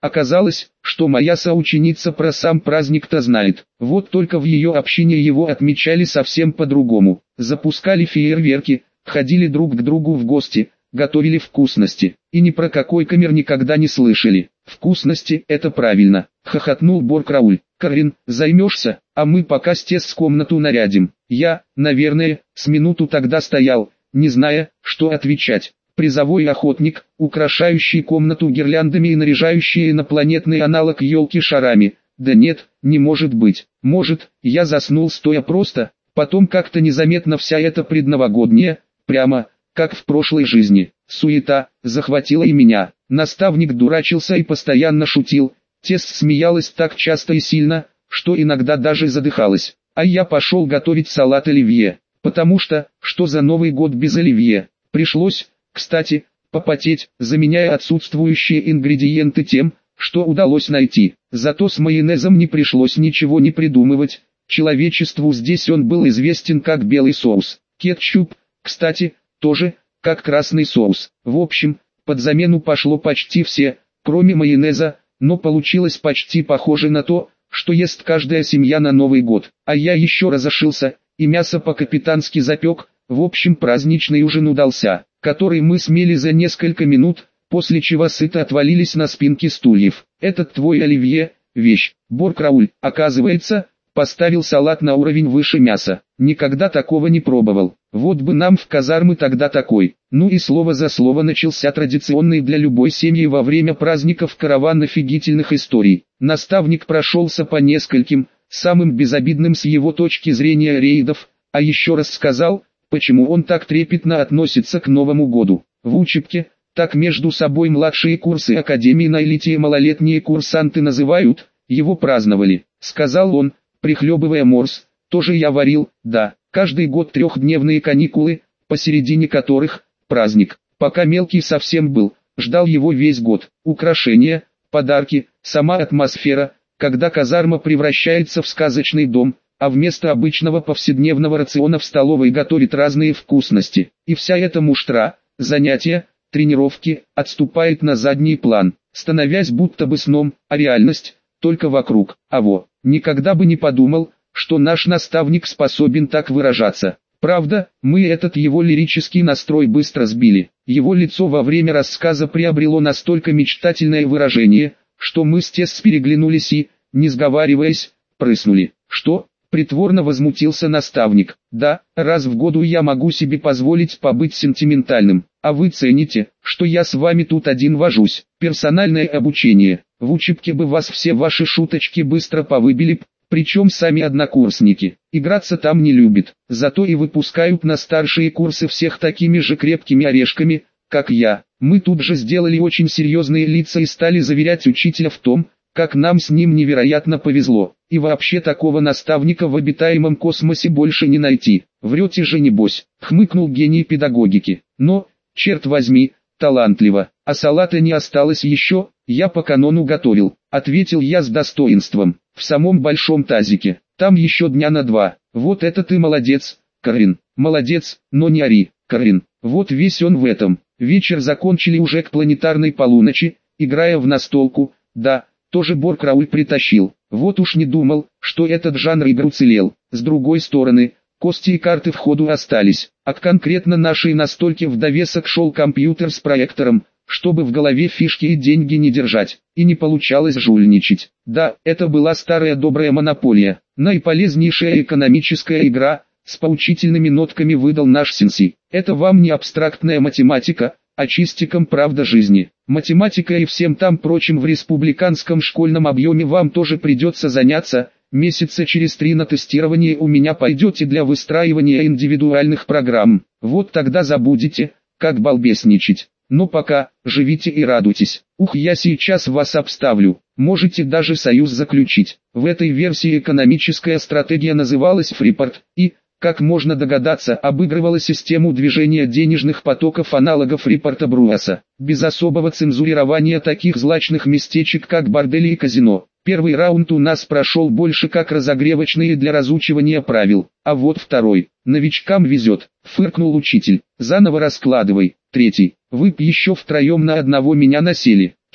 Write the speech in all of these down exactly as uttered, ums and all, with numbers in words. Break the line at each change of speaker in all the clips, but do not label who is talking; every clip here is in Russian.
Оказалось, что моя соученица про сам праздник-то знает. Вот только в ее общине его отмечали совсем по-другому. Запускали фейерверки, ходили друг к другу в гости, готовили вкусности. И ни про какой камер никогда не слышали. Вкусности – это правильно, хохотнул Боркрауль. Карин, займешься, а мы пока стес комнату нарядим. Я, наверное, с минуту тогда стоял, не зная, что отвечать. Призовой охотник, украшающий комнату гирляндами и наряжающий инопланетный аналог елки шарами. Да нет, не может быть. Может, я заснул стоя просто, потом как-то незаметно вся эта предновогодняя, прямо, как в прошлой жизни, суета, захватила и меня. Наставник дурачился и постоянно шутил. Тесс смеялась так часто и сильно, что иногда даже задыхалась. А я пошел готовить салат оливье, потому что, что за Новый год без оливье? Пришлось, кстати, попотеть, заменяя отсутствующие ингредиенты тем, что удалось найти. Зато с майонезом не пришлось ничего не придумывать. Человечеству здесь он был известен как белый соус. Кетчуп, кстати, тоже, как красный соус. В общем, под замену пошло почти все, кроме майонеза, но получилось почти похоже на то, что ест каждая семья на Новый год. А я еще разошился, и мясо по-капитански запек. В общем, праздничный ужин удался, который мы смели за несколько минут, после чего сыто отвалились на спинки стульев. Этот твой оливье, вещь. Боркрауль, оказывается, поставил салат на уровень выше мяса. Никогда такого не пробовал. Вот бы нам в казармы тогда такой. Ну и слово за слово начался традиционный для любой семьи во время праздников караван офигительных историй. Наставник прошелся по нескольким, самым безобидным с его точки зрения рейдов, а еще раз сказал, почему он так трепетно относится к Новому году. В учебке, так между собой младшие курсы Академии на элите малолетние курсанты называют, его праздновали, сказал он, прихлебывая морс. Тоже я варил, да, каждый год трехдневные каникулы, посередине которых, праздник. Пока мелкий совсем был, ждал его весь год. Украшения, подарки, сама атмосфера, когда казарма превращается в сказочный дом, а вместо обычного повседневного рациона в столовой готовит разные вкусности. И вся эта муштра, занятия, тренировки, отступает на задний план, становясь будто бы сном, а реальность только вокруг. А во, никогда бы не подумал, что наш наставник способен так выражаться. Правда, мы этот его лирический настрой быстро сбили. Его лицо во время рассказа приобрело настолько мечтательное выражение, что мы с Тесс переглянулись и, не сговариваясь, прыснули. Что? Притворно возмутился наставник. Да, раз в году я могу себе позволить побыть сентиментальным. А вы цените, что я с вами тут один вожусь. Персональное обучение. В учебке бы вас все ваши шуточки быстро повыбили б. Причем сами однокурсники. Играться там не любят. Зато и выпускают на старшие курсы всех такими же крепкими орешками, как я. Мы тут же сделали очень серьезные лица и стали заверять учителя в том, как нам с ним невероятно повезло. И вообще такого наставника в обитаемом космосе больше не найти. Врете же небось, хмыкнул гений педагогики. Но, черт возьми, талантливо. А салата не осталось еще, я по канону готовил, ответил я с достоинством. В самом большом тазике, там еще дня на два. Вот это ты молодец, Карин. Молодец, но не ори, Карин. Вот весь он в этом. Вечер закончили уже к планетарной полуночи, играя в настолку. Да, тоже Боркрауль притащил. Вот уж не думал, что этот жанр игр уцелел. С другой стороны, кости и карты в ходу остались. А к конкретно нашей настольке в довесок шел компьютер с проектором, чтобы в голове фишки и деньги не держать, и не получалось жульничать. Да, это была старая добрая монополия, наиполезнейшая экономическая игра, с поучительными нотками выдал наш сенсей. Это вам не абстрактная математика, а чистиком правда жизни. Математика и всем там прочим в республиканском школьном объеме вам тоже придется заняться. Месяца через три на тестирование у меня пойдете для выстраивания индивидуальных программ. Вот тогда забудете, как балбесничать. Но пока, живите и радуйтесь. Ух, я сейчас вас обставлю. Можете даже союз заключить. В этой версии экономическая стратегия называлась Фрипорт и, как можно догадаться, обыгрывала систему движения денежных потоков аналогов Репорта Бруаса, без особого цензурирования таких злачных местечек как бордели и казино. Первый раунд у нас прошел больше как разогревочный для разучивания правил, а вот второй. Новичкам везет, фыркнул учитель. Заново раскладывай. Третий. Вы б еще втроем на одного меня насели.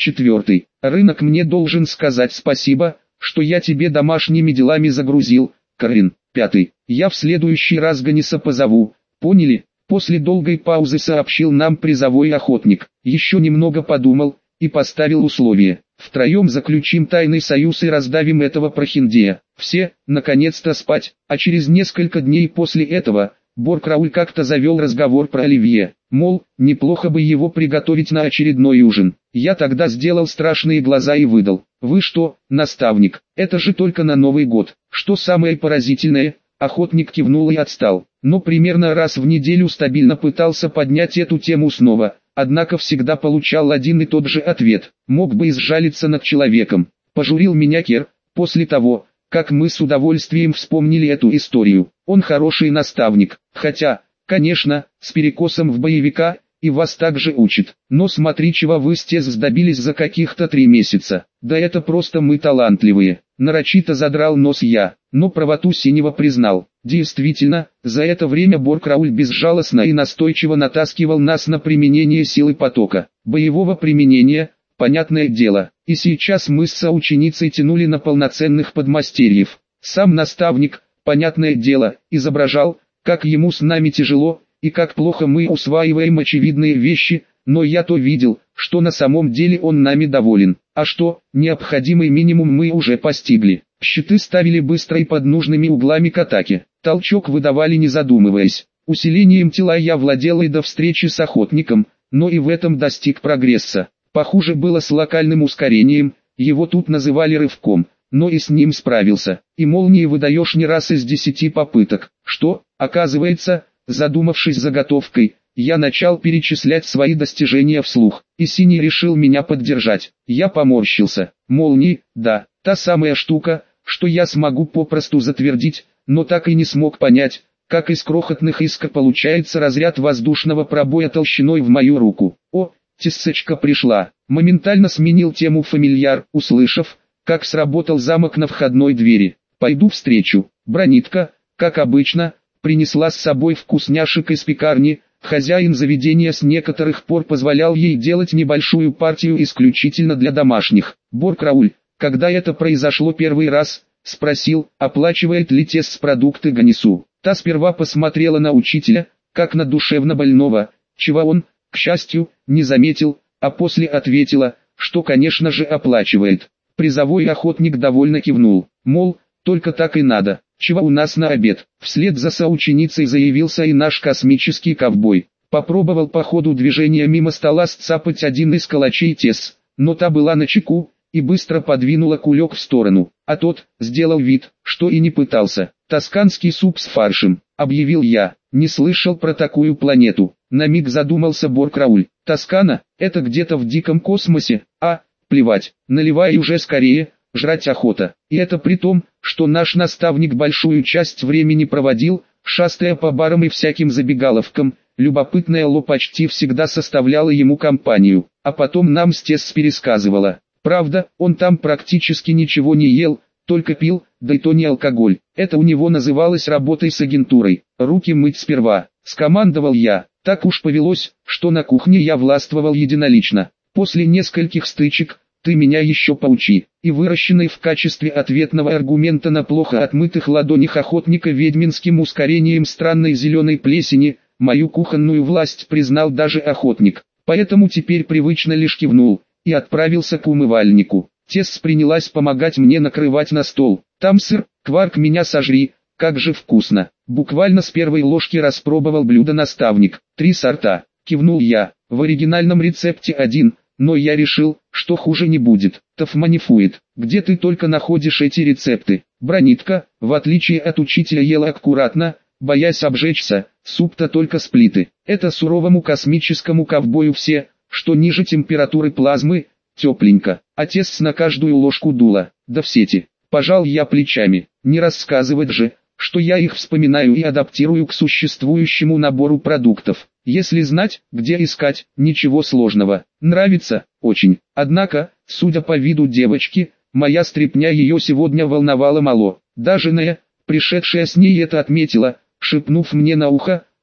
Четвертый. Рынок мне должен сказать спасибо, что я тебе домашними делами загрузил, Карин. Пятый. Я в следующий раз Ганиса позову, поняли? После долгой паузы сообщил нам призовой охотник. Еще немного подумал и поставил условие. Втроем заключим тайный союз и раздавим этого прохиндея. Все, наконец-то спать. А через несколько дней после этого, Боркрауль как-то завел разговор про оливье. Мол, неплохо бы его приготовить на очередной ужин. Я тогда сделал страшные глаза и выдал. Вы что, наставник, это же только на Новый год. Что самое поразительное, охотник кивнул и отстал. Но примерно раз в неделю стабильно пытался поднять эту тему снова. Однако всегда получал один и тот же ответ. Мог бы изжалиться над человеком. Пожурил меня Кер, после того, как мы с удовольствием вспомнили эту историю. Он хороший наставник, хотя, конечно, с перекосом в боевика, и вас также учит. Но смотри, чего вы с Тез добились за каких-то три месяца. Да это просто мы талантливые. Нарочито задрал нос я, но правоту Синего признал. Действительно, за это время Боркрауль безжалостно и настойчиво натаскивал нас на применение силы потока. Боевого применения, понятное дело. И сейчас мы с соученицей тянули на полноценных подмастерьев. Сам наставник, понятное дело, изображал, как ему с нами тяжело, и как плохо мы усваиваем очевидные вещи, но я то видел, что на самом деле он нами доволен. А что, необходимый минимум мы уже постигли. Щиты ставили быстро и под нужными углами к атаке. Толчок выдавали не задумываясь. Усилением тела я владел и до встречи с охотником, но и в этом достиг прогресса. Похуже было с локальным ускорением, его тут называли рывком, но и с ним справился. И молнии выдаешь не раз из десяти попыток. Что, оказывается, задумавшись заготовкой, я начал перечислять свои достижения вслух, и Синий решил меня поддержать. Я поморщился. Молнии, да, та самая штука, что я смогу попросту затвердить, но так и не смог понять, как из крохотных искр получается разряд воздушного пробоя толщиной в мою руку. О, тесочка пришла. Моментально сменил тему фамильяр, услышав, как сработал замок на входной двери. Пойду встречу. Бронитка, как обычно, принесла с собой вкусняшек из пекарни. Хозяин заведения с некоторых пор позволял ей делать небольшую партию исключительно для домашних. Боркрауль, когда это произошло первый раз, спросил, оплачивает ли Тесс продукты Ганису. Та сперва посмотрела на учителя, как на душевно больного, чего он, к счастью, не заметил, а после ответила, что конечно же оплачивает. Призовой охотник довольно кивнул, мол, только так и надо. Чего у нас на обед? Вслед за соученицей заявился и наш космический ковбой. Попробовал по ходу движения мимо стола сцапать один из калачей Тесс, но та была начеку, и быстро подвинула кулек в сторону, а тот сделал вид, что и не пытался. «Тосканский суп с фаршем», — объявил я, не слышал про такую планету. На миг задумался Боркрауль. «Тоскана, это где-то в диком космосе, а, плевать, наливай уже скорее, жрать охота». И это при том, что наш наставник большую часть времени проводил, шастая по барам и всяким забегаловкам. Любопытная Ло почти всегда составляла ему компанию, а потом нам с Тесс пересказывала. Правда, он там практически ничего не ел, только пил, да и то не алкоголь. Это у него называлось работой с агентурой. Руки мыть сперва, скомандовал я. Так уж повелось, что на кухне я властвовал единолично. После нескольких стычек, ты меня еще поучи. И выращенный в качестве ответного аргумента на плохо отмытых ладонях охотника ведьминским ускорением странной зеленой плесени, мою кухонную власть признал даже охотник. Поэтому теперь привычно лишь кивнул и отправился к умывальнику. Тесс принялась помогать мне накрывать на стол. Там сыр, кварк, меня сожри, как же вкусно. Буквально с первой ложки распробовал блюдо наставник. Три сорта, кивнул я. В оригинальном рецепте один, но я решил, что хуже не будет. Тофманифует. Где ты только находишь эти рецепты? Бронитка, в отличие от учителя, ела аккуратно, боясь обжечься, суп-то только с плиты. Это суровому космическому ковбою все, что ниже температуры плазмы, тепленько. А Тесс на каждую ложку дула, да в сети. Пожал я плечами, не рассказывать же, что я их вспоминаю и адаптирую к существующему набору продуктов. Если знать, где искать, ничего сложного. Нравится? Очень. Однако, судя по виду девочки, моя стряпня ее сегодня волновала мало. Даже Нея, пришедшая с ней, это отметила, шепнув мне на ухо,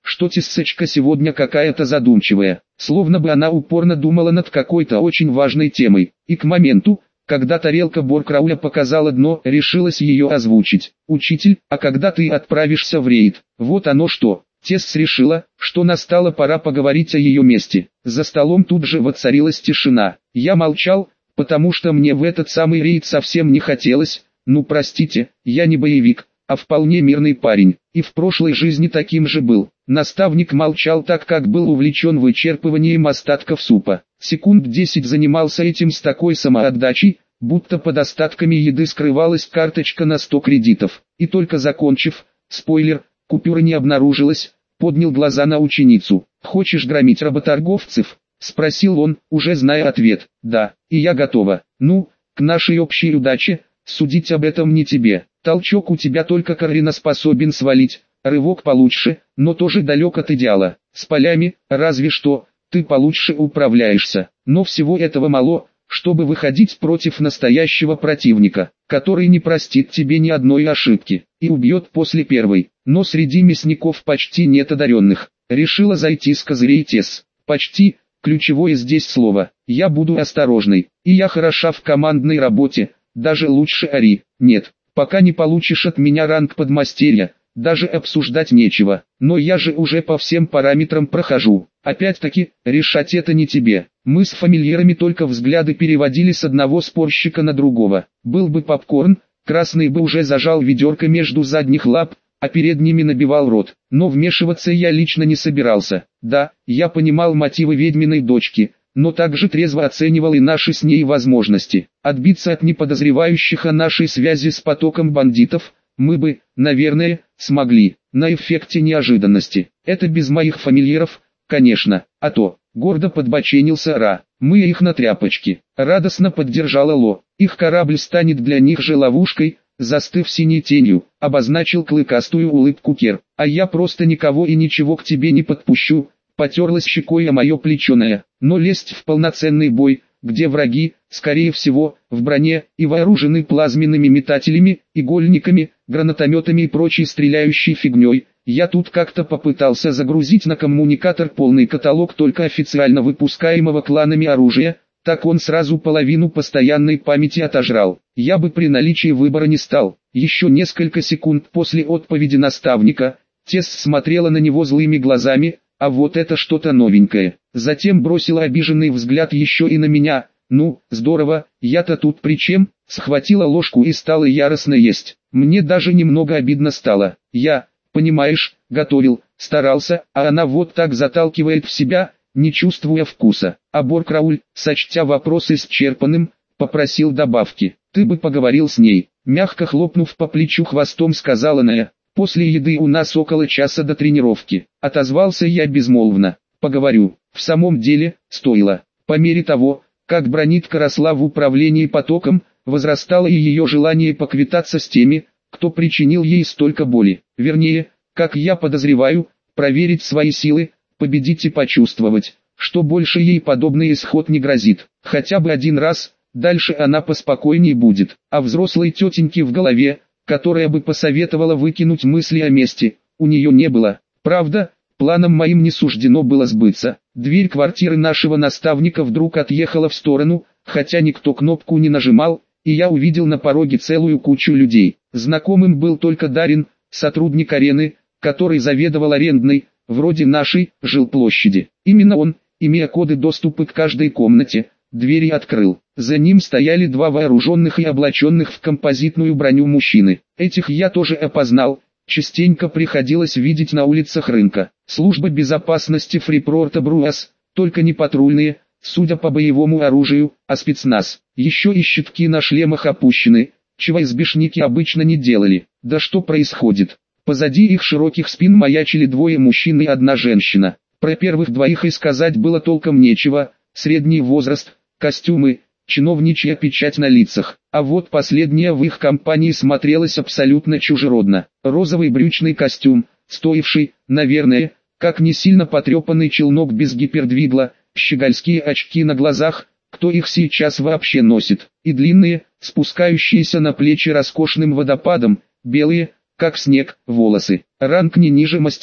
что Тиссочка сегодня какая-то задумчивая, словно бы она упорно думала над какой-то очень важной темой, и к моменту, когда тарелка Боркрауля показала дно, решилась ее озвучить. «Учитель, а когда ты отправишься в рейд?» Вот оно что. Тесс решила, что настала пора поговорить о ее месте. За столом тут же воцарилась тишина. Я молчал, потому что мне в этот самый рейд совсем не хотелось. Ну простите, я не боевик, а вполне мирный парень, и в прошлой жизни таким же был. Наставник молчал, так как был увлечен вычерпыванием остатков супа. Секунд десять занимался этим с такой самоотдачей, будто под остатками еды скрывалась карточка на сто кредитов. И только закончив, спойлер, купюры не обнаружилось, поднял глаза на ученицу. «Хочешь громить работорговцев?» — спросил он, уже зная ответ. «Да, и я готова. Ну, к нашей общей удаче, судить об этом не тебе. Толчок у тебя только Карина способен свалить, рывок получше, но тоже далек от идеала. С полями, разве что, ты получше управляешься. Но всего этого мало, чтобы выходить против настоящего противника, который не простит тебе ни одной ошибки, и убьет после первой. Но среди мясников почти нет одаренных. Решила зайти с козырей Тесс. Почти, ключевое здесь слово. Я буду осторожной, и я хороша в командной работе, даже лучше Ари. Нет, пока не получишь от меня ранг подмастерья, даже обсуждать нечего. Но я же уже по всем параметрам прохожу. Опять-таки, решать это не тебе. Мы с фамильярами только взгляды переводили с одного спорщика на другого. Был бы попкорн, красный бы уже зажал ведерко между задних лап, а передними набивал рот. Но вмешиваться я лично не собирался. Да, я понимал мотивы ведьминой дочки, но также трезво оценивал и наши с ней возможности. Отбиться от неподозревающих о нашей связи с потоком бандитов мы бы, наверное, смогли, на эффекте неожиданности. Это без моих фамильяров, конечно, а то, гордо подбоченился Ра. Мы их на тряпочке. Радостно поддержала Ло. Их корабль станет для них же ловушкой, застыв синей тенью, обозначил клыкастую улыбку Кер. А я просто никого и ничего к тебе не подпущу, потерлась щекой о мое плеченое. Но лезть в полноценный бой, где враги, скорее всего, в броне и вооружены плазменными метателями, игольниками, гранатометами и прочей стреляющей фигней, я тут как-то попытался загрузить на коммуникатор полный каталог только официально выпускаемого кланами оружия, так он сразу половину постоянной памяти отожрал. Я бы при наличии выбора не стал. Еще несколько секунд после отповеди наставника, Тесс смотрела на него злыми глазами, а вот это что-то новенькое. Затем бросила обиженный взгляд еще и на меня. Ну, здорово, я-то тут при чем? Схватила ложку и стала яростно есть. Мне даже немного обидно стало. Я, понимаешь, готовил, старался, а она вот так заталкивает в себя, не чувствуя вкуса. А Боркрауль, сочтя вопрос исчерпанным, попросил добавки. Ты бы поговорил с ней. Мягко хлопнув по плечу хвостом, сказала Ная. После еды у нас около часа до тренировки. Отозвался я безмолвно. Поговорю. В самом деле, стоило. По мере того, как бронитка росла в управлении потоком, возрастало и ее желание поквитаться с теми, кто причинил ей столько боли. Вернее, как я подозреваю, проверить свои силы, победить и почувствовать, что больше ей подобный исход не грозит. Хотя бы один раз, дальше она поспокойней будет. А взрослой тетеньки в голове, которая бы посоветовала выкинуть мысли о мести, у нее не было. Правда, планам моим не суждено было сбыться. Дверь квартиры нашего наставника вдруг отъехала в сторону, хотя никто кнопку не нажимал, и я увидел на пороге целую кучу людей. Знакомым был только Дарин, сотрудник арены, который заведовал арендной, вроде нашей, жилплощади. Именно он, имея коды доступа к каждой комнате, двери открыл. За ним стояли два вооруженных и облаченных в композитную броню мужчины. Этих я тоже опознал, частенько приходилось видеть на улицах рынка. Служба безопасности Фрипорта Бруас, только не патрульные, судя по боевому оружию, а спецназ. Еще и щитки на шлемах опущены, чего избишники обычно не делали. Да что происходит? Позади их широких спин маячили двое мужчин и одна женщина. Про первых двоих и сказать было толком нечего, средний возраст, костюмы, чиновничья печать на лицах. А вот последняя в их компании смотрелась абсолютно чужеродно. Розовый брючный костюм, стоивший, наверное, как не сильно потрепанный челнок без гипердвигла, щегольские очки на глазах, кто их сейчас вообще носит, и длинные, спускающиеся на плечи роскошным водопадом, белые, как снег, волосы. Ранг не ниже мастера.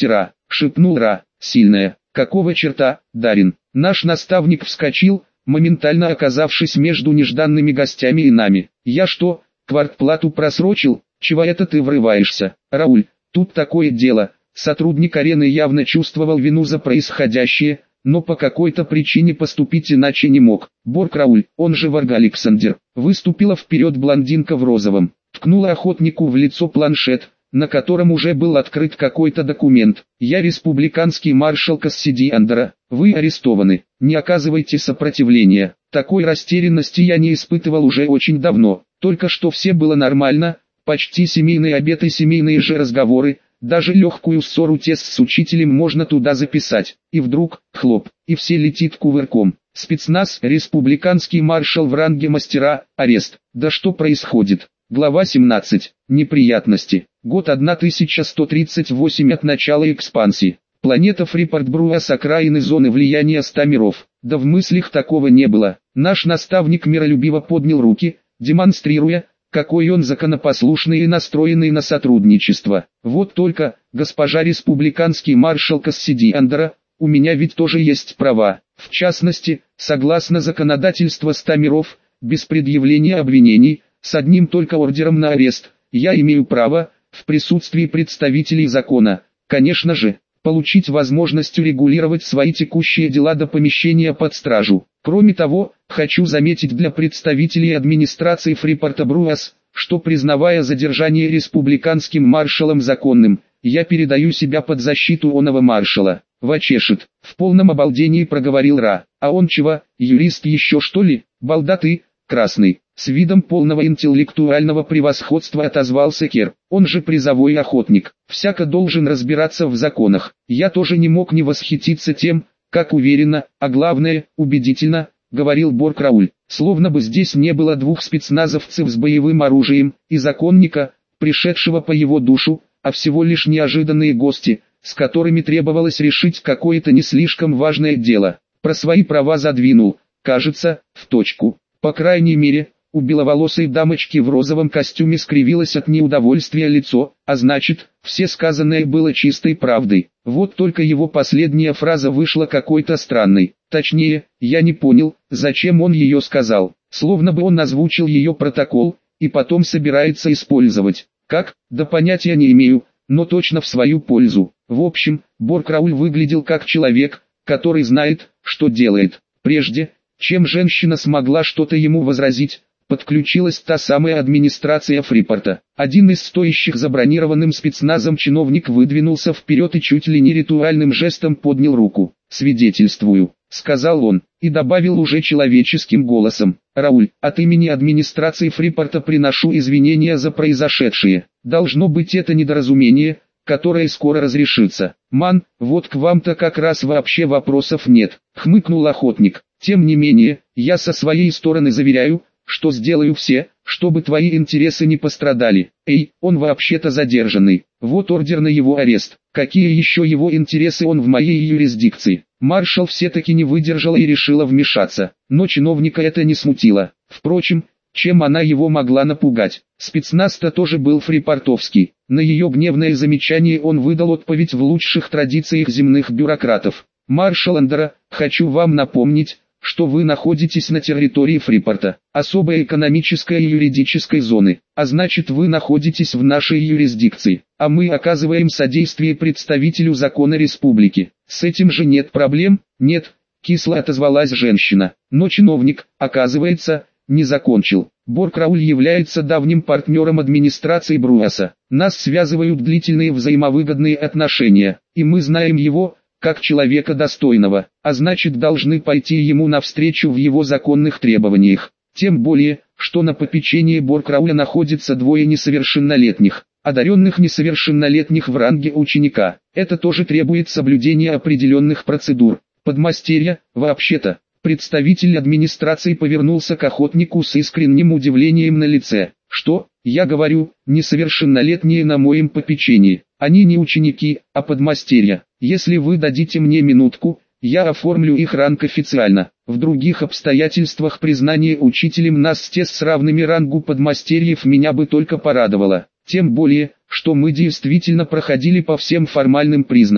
шепнул Ра. Сильная. Какого черта, Дарин? Наш наставник вскочил, моментально оказавшись между нежданными гостями и нами. Я что, квартплату просрочил? Чего это ты врываешься? Рауль, тут такое дело. Сотрудник арены явно чувствовал вину за происходящее, но по какой-то причине поступить иначе не мог. Борг Рауль, он же Варг Александр. Выступила вперед блондинка в розовом. Ткнула охотнику в лицо планшет, на котором уже был открыт какой-то документ. «Я республиканский маршал Кассиди Андера. Вы арестованы. Не оказывайте сопротивления». Такой растерянности я не испытывал уже очень давно. Только что все было нормально, почти семейный обед и семейные же разговоры, даже легкую ссору тест с учителем можно туда записать. И вдруг, хлоп, и все летит кувырком. Спецназ, республиканский маршал в ранге мастера, арест. Да что происходит? Глава семнадцать. Неприятности. Год тысяча сто тридцать восемь от начала экспансии. Планета Фрипорт-Бруа с окраины зоны влияния ста миров. Да в мыслях такого не было. Наш наставник миролюбиво поднял руки, демонстрируя, какой он законопослушный и настроенный на сотрудничество. Вот только, госпожа республиканский маршал Кассиди Андера, у меня ведь тоже есть права. В частности, согласно законодательству ста миров, без предъявления обвинений, с одним только ордером на арест, я имею право, в присутствии представителей закона, конечно же, получить возможность урегулировать свои текущие дела до помещения под стражу. Кроме того, хочу заметить для представителей администрации Фрипорта Бруас, что признавая задержание республиканским маршалом законным, я передаю себя под защиту оного маршала. Вачешет, в полном обалдении проговорил Ра. А он чего, юрист еще что ли? Балда ты, красный. С видом полного интеллектуального превосходства отозвался Кер. Он же призовой охотник, всяко должен разбираться в законах. Я тоже не мог не восхититься тем, как уверенно, а главное, убедительно, говорил Борг Рауль. Словно бы здесь не было двух спецназовцев с боевым оружием, и законника, пришедшего по его душу, а всего лишь неожиданные гости, с которыми требовалось решить какое-то не слишком важное дело. Про свои права задвинул, кажется, в точку. По крайней мере, у беловолосой дамочки в розовом костюме скривилось от неудовольствия лицо, а значит, все сказанное было чистой правдой. Вот только его последняя фраза вышла какой-то странной. Точнее, я не понял, зачем он ее сказал. Словно бы он озвучил ее протокол, и потом собирается использовать. Как? Да понятия не имею, но точно в свою пользу. В общем, Борг Рауль выглядел как человек, который знает, что делает. Прежде, чем женщина смогла что-то ему возразить, подключилась та самая администрация Фрипорта. Один из стоящих за бронированным спецназом чиновник выдвинулся вперед и чуть ли не ритуальным жестом поднял руку. «Свидетельствую», — сказал он, и добавил уже человеческим голосом. «Рауль, от имени администрации Фрипорта приношу извинения за произошедшее. Должно быть это недоразумение, которое скоро разрешится. Ман, вот к вам-то как раз вообще вопросов нет», — хмыкнул охотник. «Тем не менее, я со своей стороны заверяю, что сделаю все, чтобы твои интересы не пострадали. Эй, он вообще-то задержанный. Вот ордер на его арест. Какие еще его интересы он в моей юрисдикции?» Маршал все-таки не выдержала и решила вмешаться. Но чиновника это не смутило. Впрочем, чем она его могла напугать? Спецназ-то тоже был фрипортовский. На ее гневное замечание он выдал отповедь в лучших традициях земных бюрократов. «Маршал Андера, хочу вам напомнить, что вы находитесь на территории Фрипорта, особой экономической и юридической зоны, а значит вы находитесь в нашей юрисдикции, а мы оказываем содействие представителю закона республики. С этим же нет проблем?» «Нет», — кисло отозвалась женщина, но чиновник, оказывается, не закончил. Борг Рауль является давним партнером администрации Бруаса. Нас связывают длительные взаимовыгодные отношения, и мы знаем его, как человека достойного, а значит должны пойти ему навстречу в его законных требованиях. Тем более, что на попечении Борг Рауля находится двое несовершеннолетних, одаренных несовершеннолетних в ранге ученика. Это тоже требует соблюдения определенных процедур. Подмастерья, вообще-то. Представитель администрации повернулся к охотнику с искренним удивлением на лице. «Что, я говорю, несовершеннолетние на моем попечении. Они не ученики, а подмастерья. Если вы дадите мне минутку, я оформлю их ранг официально. В других обстоятельствах признание учителем нас с те с равными рангу подмастерьев меня бы только порадовало. Тем более, что мы действительно проходили по всем формальным признакам.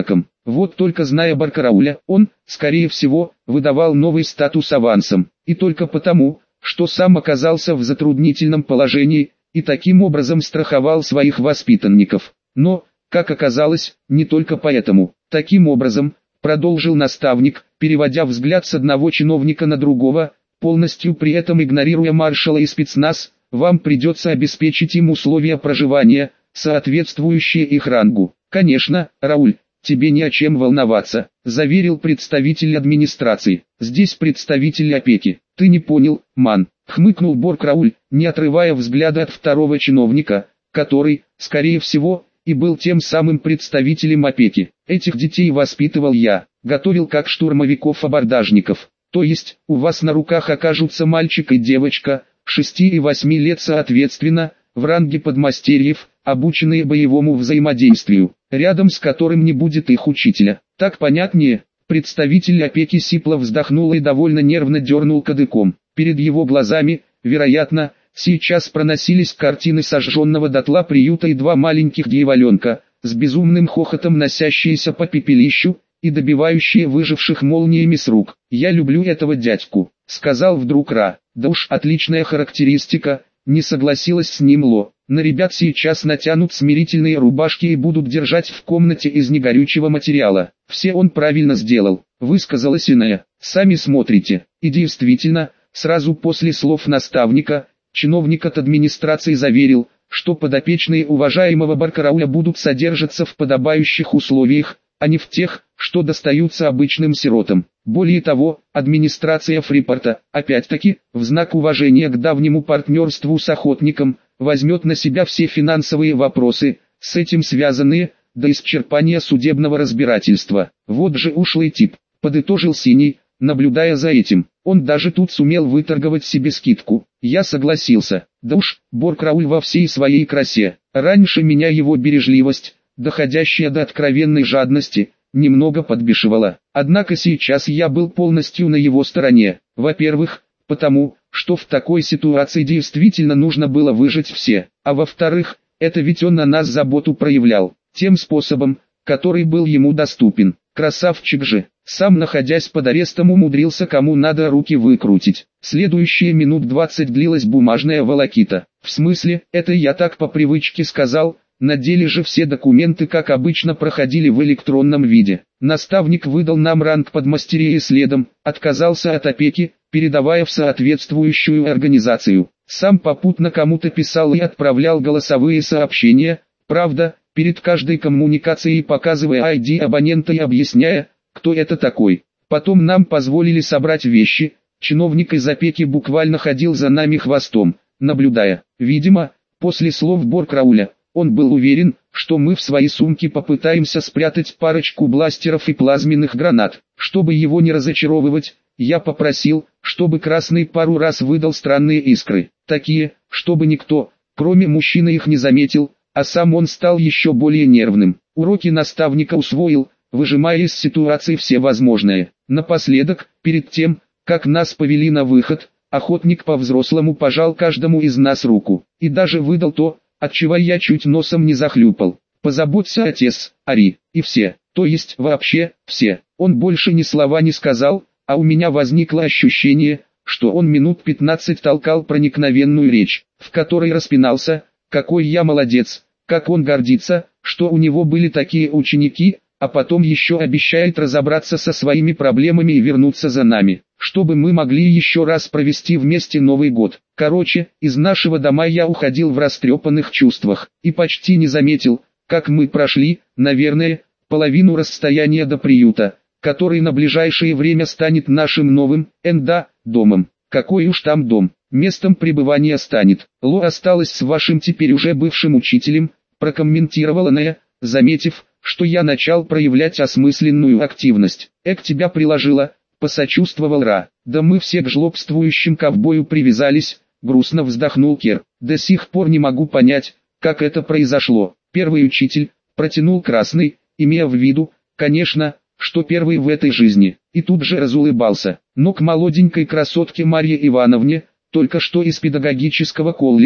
Вот только зная Баркарауля, он, скорее всего, выдавал новый статус авансом, и только потому, что сам оказался в затруднительном положении, и таким образом страховал своих воспитанников. Но, как оказалось, не только поэтому. Таким образом, продолжил наставник, переводя взгляд с одного чиновника на другого, полностью при этом игнорируя маршала и спецназ, вам придется обеспечить им условия проживания, соответствующие их рангу. Конечно, Рауль, тебе не о чем волноваться, заверил представитель администрации. Здесь представитель опеки. Ты не понял, ман, хмыкнул Борг-Рауль, не отрывая взгляда от второго чиновника, который, скорее всего, и был тем самым представителем опеки. Этих детей воспитывал я, готовил как штурмовиков-абордажников. То есть, у вас на руках окажутся мальчик и девочка, шести и восьми лет соответственно, в ранге подмастерьев, обученные боевому взаимодействию, рядом с которым не будет их учителя. Так понятнее? Представитель опеки сипло вздохнул и довольно нервно дернул кадыком. Перед его глазами, вероятно, сейчас проносились картины сожженного дотла приюта и два маленьких дьяволенка, с безумным хохотом носящиеся по пепелищу, и добивающие выживших молниями с рук. «Я люблю этого дядьку», — сказал вдруг Ра. «Да уж отличная характеристика», — не согласилась с ним Ло. «На ребят сейчас натянут смирительные рубашки и будут держать в комнате из негорючего материала. Все он правильно сделал», — высказалась иная. «Сами смотрите». И действительно, сразу после слов наставника, чиновник от администрации заверил, что подопечные уважаемого Баркарауля будут содержаться в подобающих условиях, а не в тех, что достаются обычным сиротам. Более того, администрация Фрипорта, опять-таки, в знак уважения к давнему партнерству с охотником, возьмет на себя все финансовые вопросы, с этим связанные, до исчерпания судебного разбирательства. Вот же ушлый тип, подытожил Синий, наблюдая за этим. Он даже тут сумел выторговать себе скидку. Я согласился. Да уж, Борг-Рауль во всей своей красе. Раньше меня его бережливость, доходящая до откровенной жадности, немного подбешивала. Однако сейчас я был полностью на его стороне. Во-первых, потому, что в такой ситуации действительно нужно было выжить все. А во-вторых, это ведь он на нас заботу проявлял, тем способом, который был ему доступен. Красавчик же, сам находясь под арестом умудрился кому надо руки выкрутить. Следующие минут двадцать длилась бумажная волокита. В смысле, это я так по привычке сказал. На деле же все документы как обычно проходили в электронном виде. Наставник выдал нам ранг подмастерья и следом отказался от опеки, передавая в соответствующую организацию. Сам попутно кому-то писал и отправлял голосовые сообщения, правда, перед каждой коммуникацией показывая ай ди абонента и объясняя, кто это такой. Потом нам позволили собрать вещи, чиновник из опеки буквально ходил за нами хвостом, наблюдая. Видимо, после слов Борг-Рауля, он был уверен, что мы в свои сумки попытаемся спрятать парочку бластеров и плазменных гранат. Чтобы его не разочаровывать, я попросил, чтобы Красный пару раз выдал странные искры. Такие, чтобы никто, кроме мужчины, их не заметил, а сам он стал еще более нервным. Уроки наставника усвоил, выжимая из ситуации все возможное. Напоследок, перед тем, как нас повели на выход, охотник по-взрослому пожал каждому из нас руку. И даже выдал то, отчего я чуть носом не захлюпал. «Позаботься, отец, Ари», и все, то есть вообще, все. Он больше ни слова не сказал, а у меня возникло ощущение, что он минут пятнадцать толкал проникновенную речь, в которой распинался, какой я молодец, как он гордится, что у него были такие ученики, а потом еще обещает разобраться со своими проблемами и вернуться за нами, чтобы мы могли еще раз провести вместе Новый год. Короче, из нашего дома я уходил в растрепанных чувствах, и почти не заметил, как мы прошли, наверное, половину расстояния до приюта, который на ближайшее время станет нашим новым, энда, домом. Какой уж там дом, местом пребывания станет. Ло осталась с вашим теперь уже бывшим учителем, прокомментировала Ная, заметив, что я начал проявлять осмысленную активность. Эк тебя приложила, посочувствовал Ра. Да мы все к жлобствующим ковбою привязались, грустно вздохнул Кер. До сих пор не могу понять, как это произошло. Первый учитель, протянул Красный, имея в виду, конечно, что первый в этой жизни, и тут же разулыбался. Но к молоденькой красотке Марье Ивановне, только что из педагогического колледжа,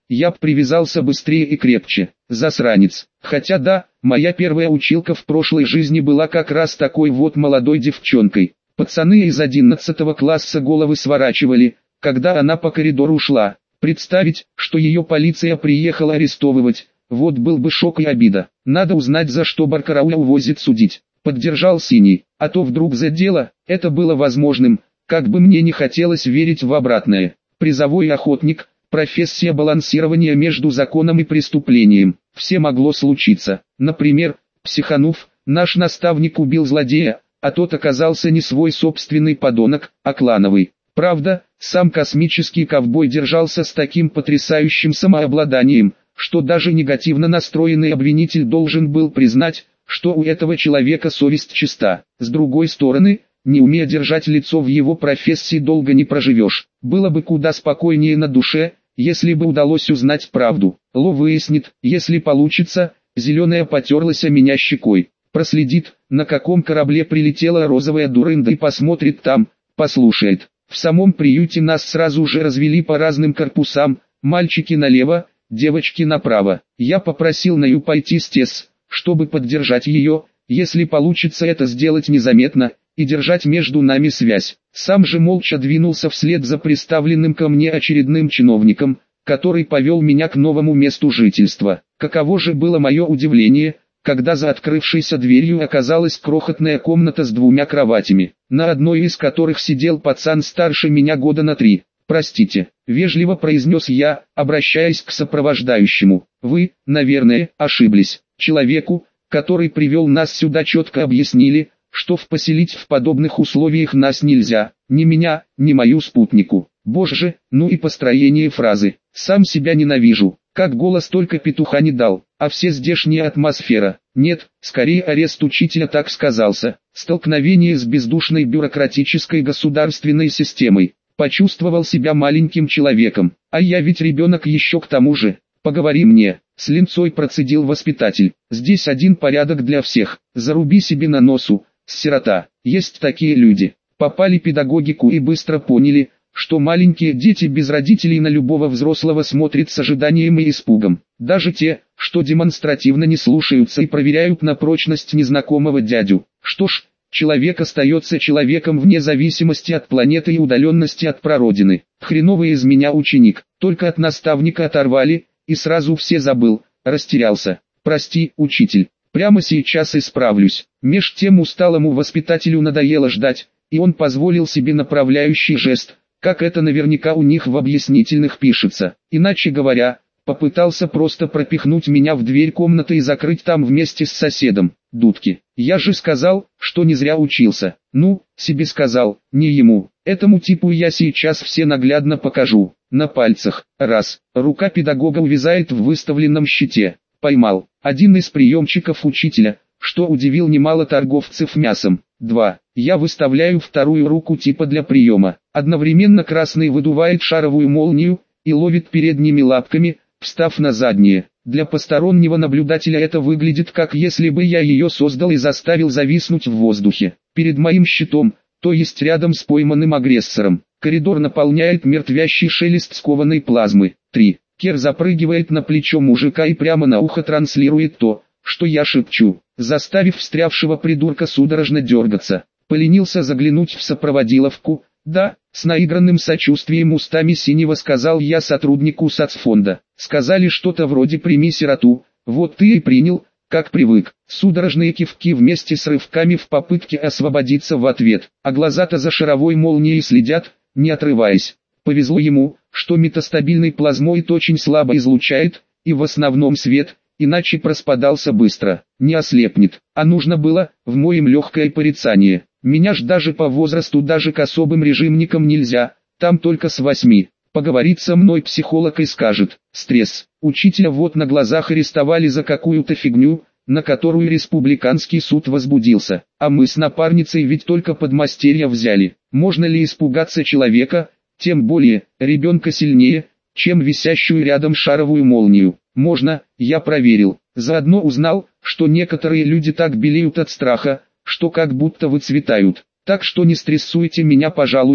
я б привязался быстрее и крепче. Засранец. Хотя да, моя первая училка в прошлой жизни была как раз такой вот молодой девчонкой. Пацаны из одиннадцатого класса головы сворачивали, когда она по коридору шла. Представить, что ее полиция приехала арестовывать, вот был бы шок и обида. Надо узнать, за что Баркарауля увозит судить. Поддержал Синий, а то вдруг за дело, это было возможным, как бы мне не хотелось верить в обратное. Призовой охотник, профессия балансирования между законом и преступлением. Все могло случиться. Например, психанув, наш наставник убил злодея, а тот оказался не свой собственный подонок, а клановый. Правда, сам космический ковбой держался с таким потрясающим самообладанием, что даже негативно настроенный обвинитель должен был признать, что у этого человека совесть чиста. С другой стороны, не умея держать лицо в его профессии, долго не проживешь. Было бы куда спокойнее на душе, если бы удалось узнать правду. Ло выяснит, если получится, зеленая потерлась о меня щекой. Проследит, на каком корабле прилетела розовая дурында, и посмотрит там, послушает. В самом приюте нас сразу же развели по разным корпусам, мальчики налево, девочки направо. Я попросил Наю пойти с Тесс, чтобы поддержать ее, если получится это сделать незаметно, и держать между нами связь. Сам же молча двинулся вслед за приставленным ко мне очередным чиновником, который повел меня к новому месту жительства. Каково же было мое удивление, когда за открывшейся дверью оказалась крохотная комната с двумя кроватями, на одной из которых сидел пацан старше меня года на три. «Простите», — вежливо произнес я, обращаясь к сопровождающему. «Вы, наверное, ошиблись. Человеку, который привел нас сюда, четко объяснили, что в поселить в подобных условиях нас нельзя, ни меня, ни мою спутнику». Боже, ну и построение фразы. Сам себя ненавижу. Как голос только петуха не дал, а все здешняя атмосфера. Нет, скорее арест учителя так сказался. Столкновение с бездушной бюрократической государственной системой. Почувствовал себя маленьким человеком. А я ведь ребенок еще к тому же. Поговори мне, с линцой процедил воспитатель. Здесь один порядок для всех. Заруби себе на носу, сирота. Есть такие люди. Попали педагогику и быстро поняли, что маленькие дети без родителей на любого взрослого смотрят с ожиданием и испугом. Даже те, что демонстративно не слушаются и проверяют на прочность незнакомого дядю. Что ж, человек остается человеком вне зависимости от планеты и удаленности от прародины. Хреновый из меня ученик, только от наставника оторвали, и сразу все забыл, растерялся. Прости, учитель, прямо сейчас исправлюсь. Меж тем усталому воспитателю надоело ждать, и он позволил себе направляющий жест, как это наверняка у них в объяснительных пишется. Иначе говоря, попытался просто пропихнуть меня в дверь комнаты и закрыть там вместе с соседом. Дудки. Я же сказал, что не зря учился. Ну, себе сказал, не ему. Этому типу я сейчас все наглядно покажу. На пальцах. Раз. Рука педагога увязает в выставленном щите. Поймал. Один из приемчиков учителя, что удивил немало торговцев мясом. Два. Я выставляю вторую руку типа для приема. Одновременно красный выдувает шаровую молнию и ловит передними лапками, встав на задние. Для постороннего наблюдателя это выглядит, как если бы я ее создал и заставил зависнуть в воздухе. Перед моим щитом, то есть рядом с пойманным агрессором. Коридор наполняет мертвящий шелест скованной плазмы. Три. Кер запрыгивает на плечо мужика и прямо на ухо транслирует то, что я шепчу, заставив встрявшего придурка судорожно дергаться. Поленился заглянуть в сопроводиловку. Да, с наигранным сочувствием устами Синего сказал я сотруднику соцфонда. Сказали что-то вроде «прими сироту», вот ты и принял, как привык. Судорожные кивки вместе с рывками в попытке освободиться в ответ, а глаза-то за шаровой молнией следят, не отрываясь. Повезло ему, что метастабильный плазмоид очень слабо излучает, и в основном свет, иначе проспадался быстро, не ослепнет. А нужно было, вмоем легкое порицание. Меня ж даже по возрасту даже к особым режимникам нельзя, там только с восьми. Поговорит со мной психолог и скажет, стресс. Учителя вот на глазах арестовали за какую-то фигню, на которую республиканский суд возбудился. А мы с напарницей ведь только подмастерья взяли. Можно ли испугаться человека, тем более, ребенка сильнее, чем висящую рядом шаровую молнию? Можно, я проверил. Заодно узнал, что некоторые люди так белеют от страха, что как будто выцветают. Так что не стрессуйте меня, пожалуйста,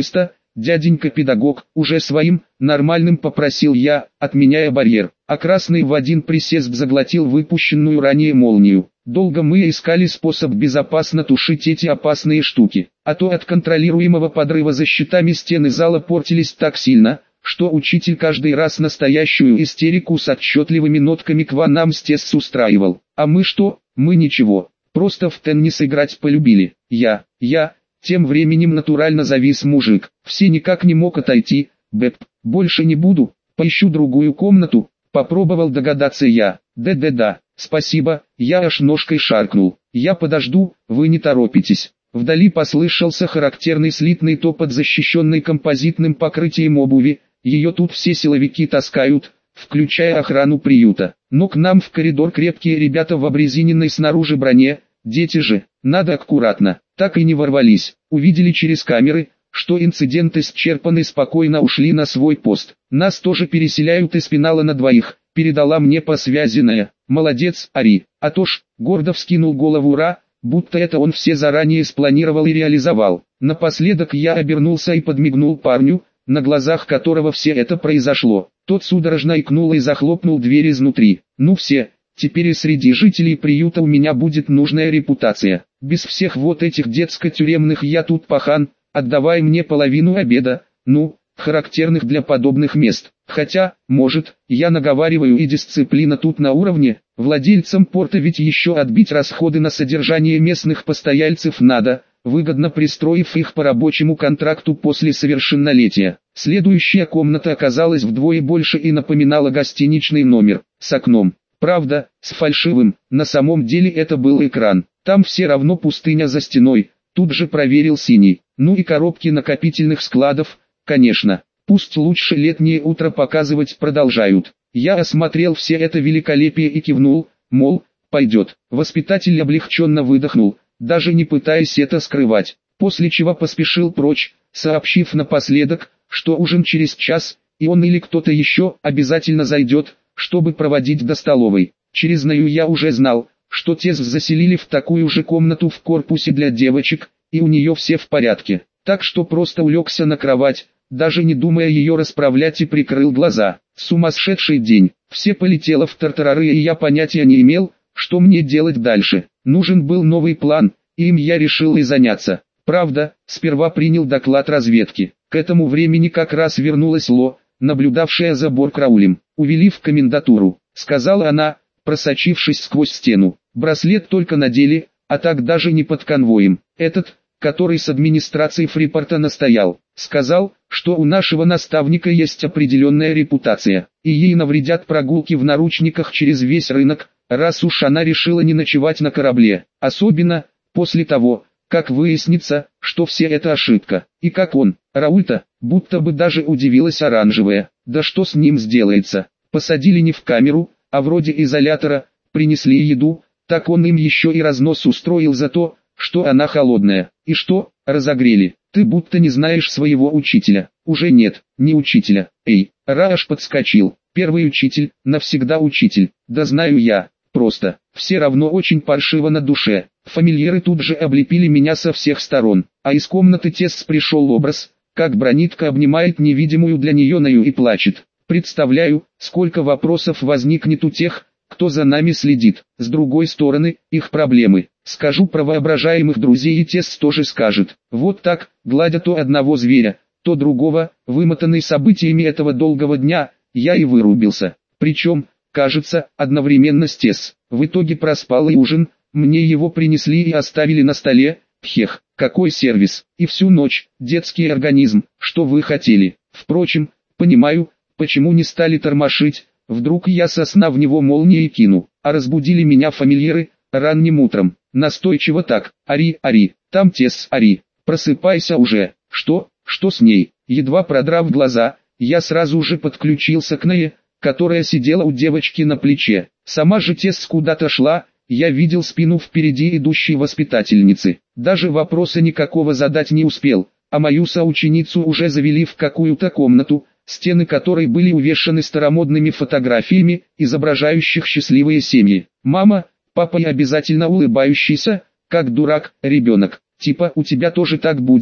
дяденька-педагог, уже своим, нормальным попросил я, отменяя барьер, а красный в один присест заглотил выпущенную ранее молнию. Долго мы искали способ безопасно тушить эти опасные штуки, а то от контролируемого подрыва за щитами стены зала портились так сильно, что учитель каждый раз настоящую истерику с отчетливыми нотками к нам с тесс устраивал. А мы что? Мы ничего, просто в теннис играть полюбили. Я, я, тем временем натурально завис мужик, все никак не мог отойти. Бэп, больше не буду, поищу другую комнату, попробовал догадаться я. Да-да-да, спасибо, я аж ножкой шаркнул. Я подожду, вы не торопитесь. Вдали послышался характерный слитный топот защищенной композитным покрытием обуви. Ее тут все силовики таскают, включая охрану приюта. Но к нам в коридор крепкие ребята в обрезиненной снаружи броне, дети же, надо аккуратно, так и не ворвались. Увидели через камеры, что инцидент исчерпан и спокойно ушли на свой пост. Нас тоже переселяют из пенала на двоих, передала мне по связи Ная. Молодец, Ари. А то ж, гордо вскинул голову Ра, будто это он все заранее спланировал и реализовал. Напоследок я обернулся и подмигнул парню, на глазах которого все это произошло. Тот судорожно икнул и захлопнул дверь изнутри. Ну все, теперь и среди жителей приюта у меня будет нужная репутация. Без всех вот этих детско-тюремных я тут пахан, отдавай мне половину обеда, ну, характерных для подобных мест. Хотя, может, я наговариваю и дисциплина тут на уровне, владельцам порта ведь еще отбить расходы на содержание местных постояльцев надо, выгодно пристроив их по рабочему контракту после совершеннолетия. Следующая комната оказалась вдвое больше и напоминала гостиничный номер, с окном. Правда, с фальшивым, на самом деле это был экран. Там все равно пустыня за стеной, тут же проверил синий. Ну и коробки накопительных складов, конечно. Пусть лучше летнее утро показывать продолжают. Я осмотрел все это великолепие и кивнул, мол, пойдет. Воспитатель облегченно выдохнул, даже не пытаясь это скрывать, после чего поспешил прочь, сообщив напоследок, что ужин через час, и он или кто-то еще обязательно зайдет, чтобы проводить до столовой. Через Наю я уже знал, что тесс заселили в такую же комнату в корпусе для девочек, и у нее все в порядке, так что просто улегся на кровать, даже не думая ее расправлять и прикрыл глаза. Сумасшедший день, все полетело в тартарары и я понятия не имел, что мне делать дальше. Нужен был новый план, и им я решил и заняться. Правда, сперва принял доклад разведки. К этому времени как раз вернулась Ло, наблюдавшая за боркраулем. Увели в комендатуру, сказала она, просочившись сквозь стену. Браслет только надели, а так даже не под конвоем. Этот, который с администрацией Фрипорта настоял, сказал, что у нашего наставника есть определенная репутация, и ей навредят прогулки в наручниках через весь рынок, раз уж она решила не ночевать на корабле. Особенно, после того, как выяснится, что все это ошибка. И как он, Рауль-то, будто бы даже удивилась оранжевая. Да что с ним сделается? Посадили не в камеру, а вроде изолятора, принесли еду, так он им еще и разнос устроил за то, что она холодная. И что, разогрели? Ты будто не знаешь своего учителя. Уже нет, не учителя. Эй, Рааш подскочил. Первый учитель, навсегда учитель. Да знаю я, просто, все равно очень паршиво на душе. Фамильяры тут же облепили меня со всех сторон, а из комнаты тесс пришел образ, как бронитка обнимает невидимую для нее Наю и плачет. Представляю, сколько вопросов возникнет у тех, кто за нами следит. С другой стороны, их проблемы. Скажу про воображаемых друзей и тесс тоже скажет. Вот так, гладя то одного зверя, то другого, вымотанный событиями этого долгого дня, я и вырубился. Причем, кажется, одновременно с тесс. В итоге проспал и ужин, мне его принесли и оставили на столе. Пхех, какой сервис. И всю ночь, детский организм, что вы хотели. Впрочем, понимаю, почему не стали тормошить. Вдруг я со сна в него молнией кину, а разбудили меня фамильяры, ранним утром, настойчиво так, Ари, Ари, там тесс, Ари, просыпайся уже. Что, что с ней? Едва продрав глаза, я сразу же подключился к Нае, которая сидела у девочки на плече. Сама же тесс куда-то шла, я видел спину впереди идущей воспитательницы. Даже вопроса никакого задать не успел, а мою соученицу уже завели в какую-то комнату, стены которой были увешаны старомодными фотографиями, изображающих счастливые семьи. Мама, папа и обязательно улыбающийся, как дурак, ребенок. Типа у тебя тоже так будет,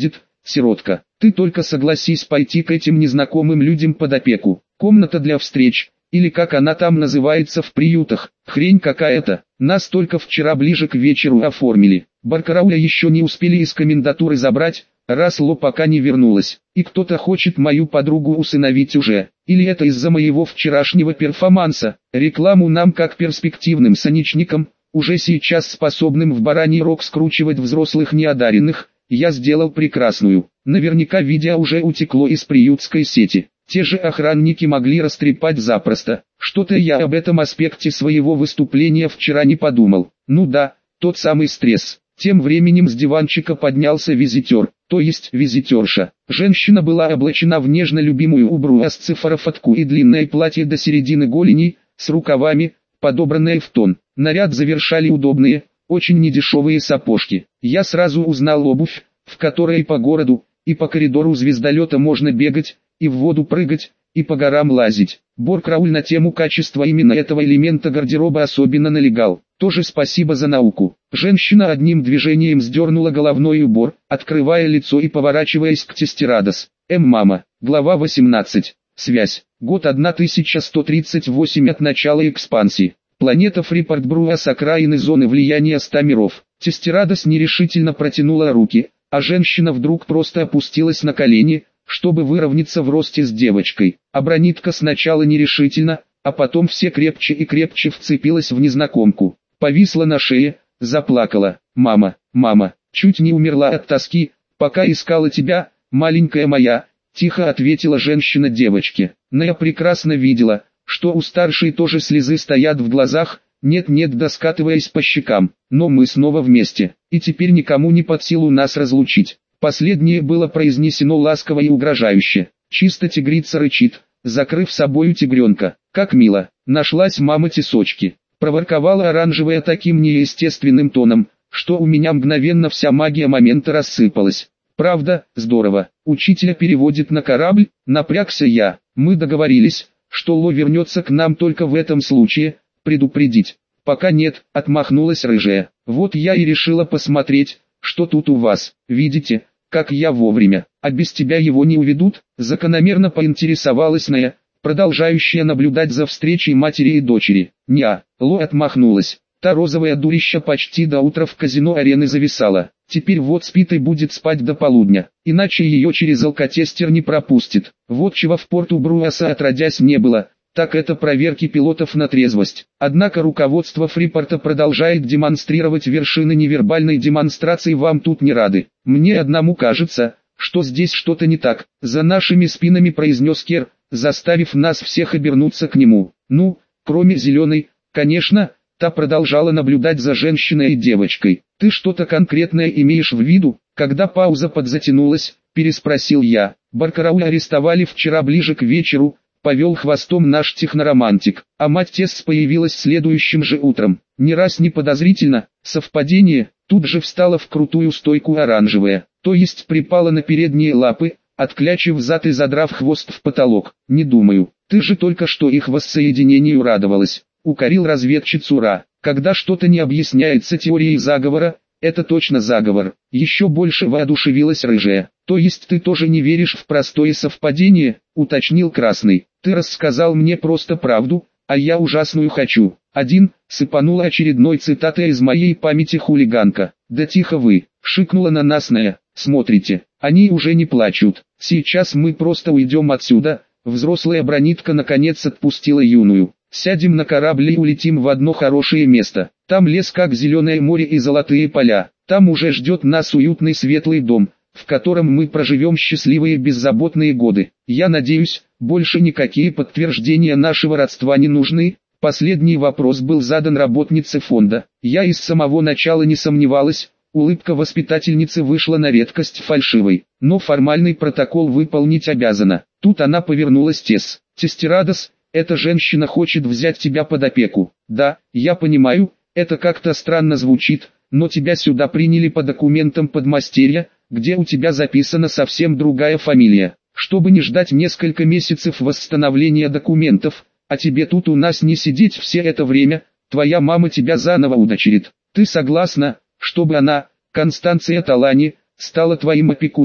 сиротка. Ты только согласись пойти к этим незнакомым людям под опеку. Комната для встреч, или как она там называется в приютах, хрень какая-то. Нас только вчера ближе к вечеру оформили. Баркарауля еще не успели из комендатуры забрать, раз Ло пока не вернулась. И кто-то хочет мою подругу усыновить уже. Или это из-за моего вчерашнего перформанса. Рекламу нам как перспективным саничникам, уже сейчас способным в бараний рог скручивать взрослых неодаренных, я сделал прекрасную. Наверняка видео уже утекло из приютской сети. Те же охранники могли растрепать запросто. Что-то я об этом аспекте своего выступления вчера не подумал. Ну да, тот самый стресс. Тем временем с диванчика поднялся визитер, то есть визитерша. Женщина была облачена в нежно любимую убруасцифарофатку и длинное платье до середины голени, с рукавами, подобранное в тон. Наряд завершали удобные, очень недешевые сапожки. Я сразу узнал обувь, в которой по городу, и по коридору звездолета можно бегать, и в воду прыгать, и по горам лазить. Боркрауль на тему качества именно этого элемента гардероба особенно налегал. Тоже спасибо за науку. Женщина одним движением сдернула головной убор, открывая лицо и поворачиваясь к Тестерадос. М. Мама. Глава восемнадцать. Связь. Год тысяча сто тридцать восемь от начала экспансии. Планета Фрипорт Бруас, окраины зоны влияния ста миров. Тестерадос нерешительно протянула руки, а женщина вдруг просто опустилась на колени, чтобы выровняться в росте с девочкой. Абронитка сначала нерешительно, а потом все крепче и крепче вцепилась в незнакомку. Повисла на шее, заплакала. «Мама, мама, чуть не умерла от тоски, пока искала тебя, маленькая моя», тихо ответила женщина девочке. Но я прекрасно видела, что у старшей тоже слезы стоят в глазах, нет-нет да скатываясь по щекам. Но мы снова вместе, и теперь никому не под силу нас разлучить. Последнее было произнесено ласково и угрожающе. Чисто тигрица рычит, закрыв собою тигренка. Как мило, нашлась мама тесочки. Проворковала оранжевая таким неестественным тоном, что у меня мгновенно вся магия момента рассыпалась. Правда, здорово. Учителя переводит на корабль, напрягся я. Мы договорились, что Ло вернется к нам только в этом случае, предупредить. Пока нет, отмахнулась рыжая. Вот я и решила посмотреть, что тут у вас. Видите, как я вовремя. А без тебя его не уведут? Закономерно поинтересовалась Нея, продолжающая наблюдать за встречей матери и дочери. Неа. Ло отмахнулась. Та розовая дурища почти до утра в казино арены зависала. Теперь вот спит и будет спать до полудня. Иначе ее через алкотестер не пропустит. Вот чего в порту Бруаса отродясь не было, так это проверки пилотов на трезвость. Однако руководство Фрипорта продолжает демонстрировать вершины невербальной демонстрации, вам тут не рады. Мне одному кажется, что здесь что-то не так. За нашими спинами произнес Кер, заставив нас всех обернуться к нему. Ну, кроме зеленой, конечно. Та продолжала наблюдать за женщиной и девочкой. «Ты что-то конкретное имеешь в виду?» Когда пауза подзатянулась, переспросил я. Баркарауля арестовали вчера ближе к вечеру, повел хвостом наш техноромантик, а мать Тесс появилась следующим же утром. Ни раз не подозрительно, совпадение, тут же встала в крутую стойку оранжевая, то есть припала на передние лапы, отклячив зад и задрав хвост в потолок. «Не думаю, ты же только что их воссоединению радовалась». Укорил разведчицу Ра. Когда что-то не объясняется теорией заговора, это точно заговор. Еще больше воодушевилась рыжая. То есть ты тоже не веришь в простое совпадение, уточнил Красный. Ты рассказал мне просто правду, а я ужасную хочу. Один, сыпанула очередной цитатой из моей памяти хулиганка. Да тихо вы, шикнула на нас Нея. Смотрите, они уже не плачут. Сейчас мы просто уйдем отсюда. Взрослая бронитка наконец отпустила юную. Сядем на корабль и улетим в одно хорошее место. Там лес как зеленое море и золотые поля. Там уже ждет нас уютный светлый дом, в котором мы проживем счастливые беззаботные годы. Я надеюсь, больше никакие подтверждения нашего родства не нужны. Последний вопрос был задан работнице фонда. Я из самого начала не сомневалась. Улыбка воспитательницы вышла на редкость фальшивой, но формальный протокол выполнить обязана. Тут она повернулась Тесс. Тестерадос, эта женщина хочет взять тебя под опеку. Да, я понимаю, это как-то странно звучит, но тебя сюда приняли по документам подмастерья, где у тебя записана совсем другая фамилия. Чтобы не ждать несколько месяцев восстановления документов, а тебе тут у нас не сидеть все это время, твоя мама тебя заново удочерит. Ты согласна, чтобы она, Констанция Талани, стала твоим опекуном?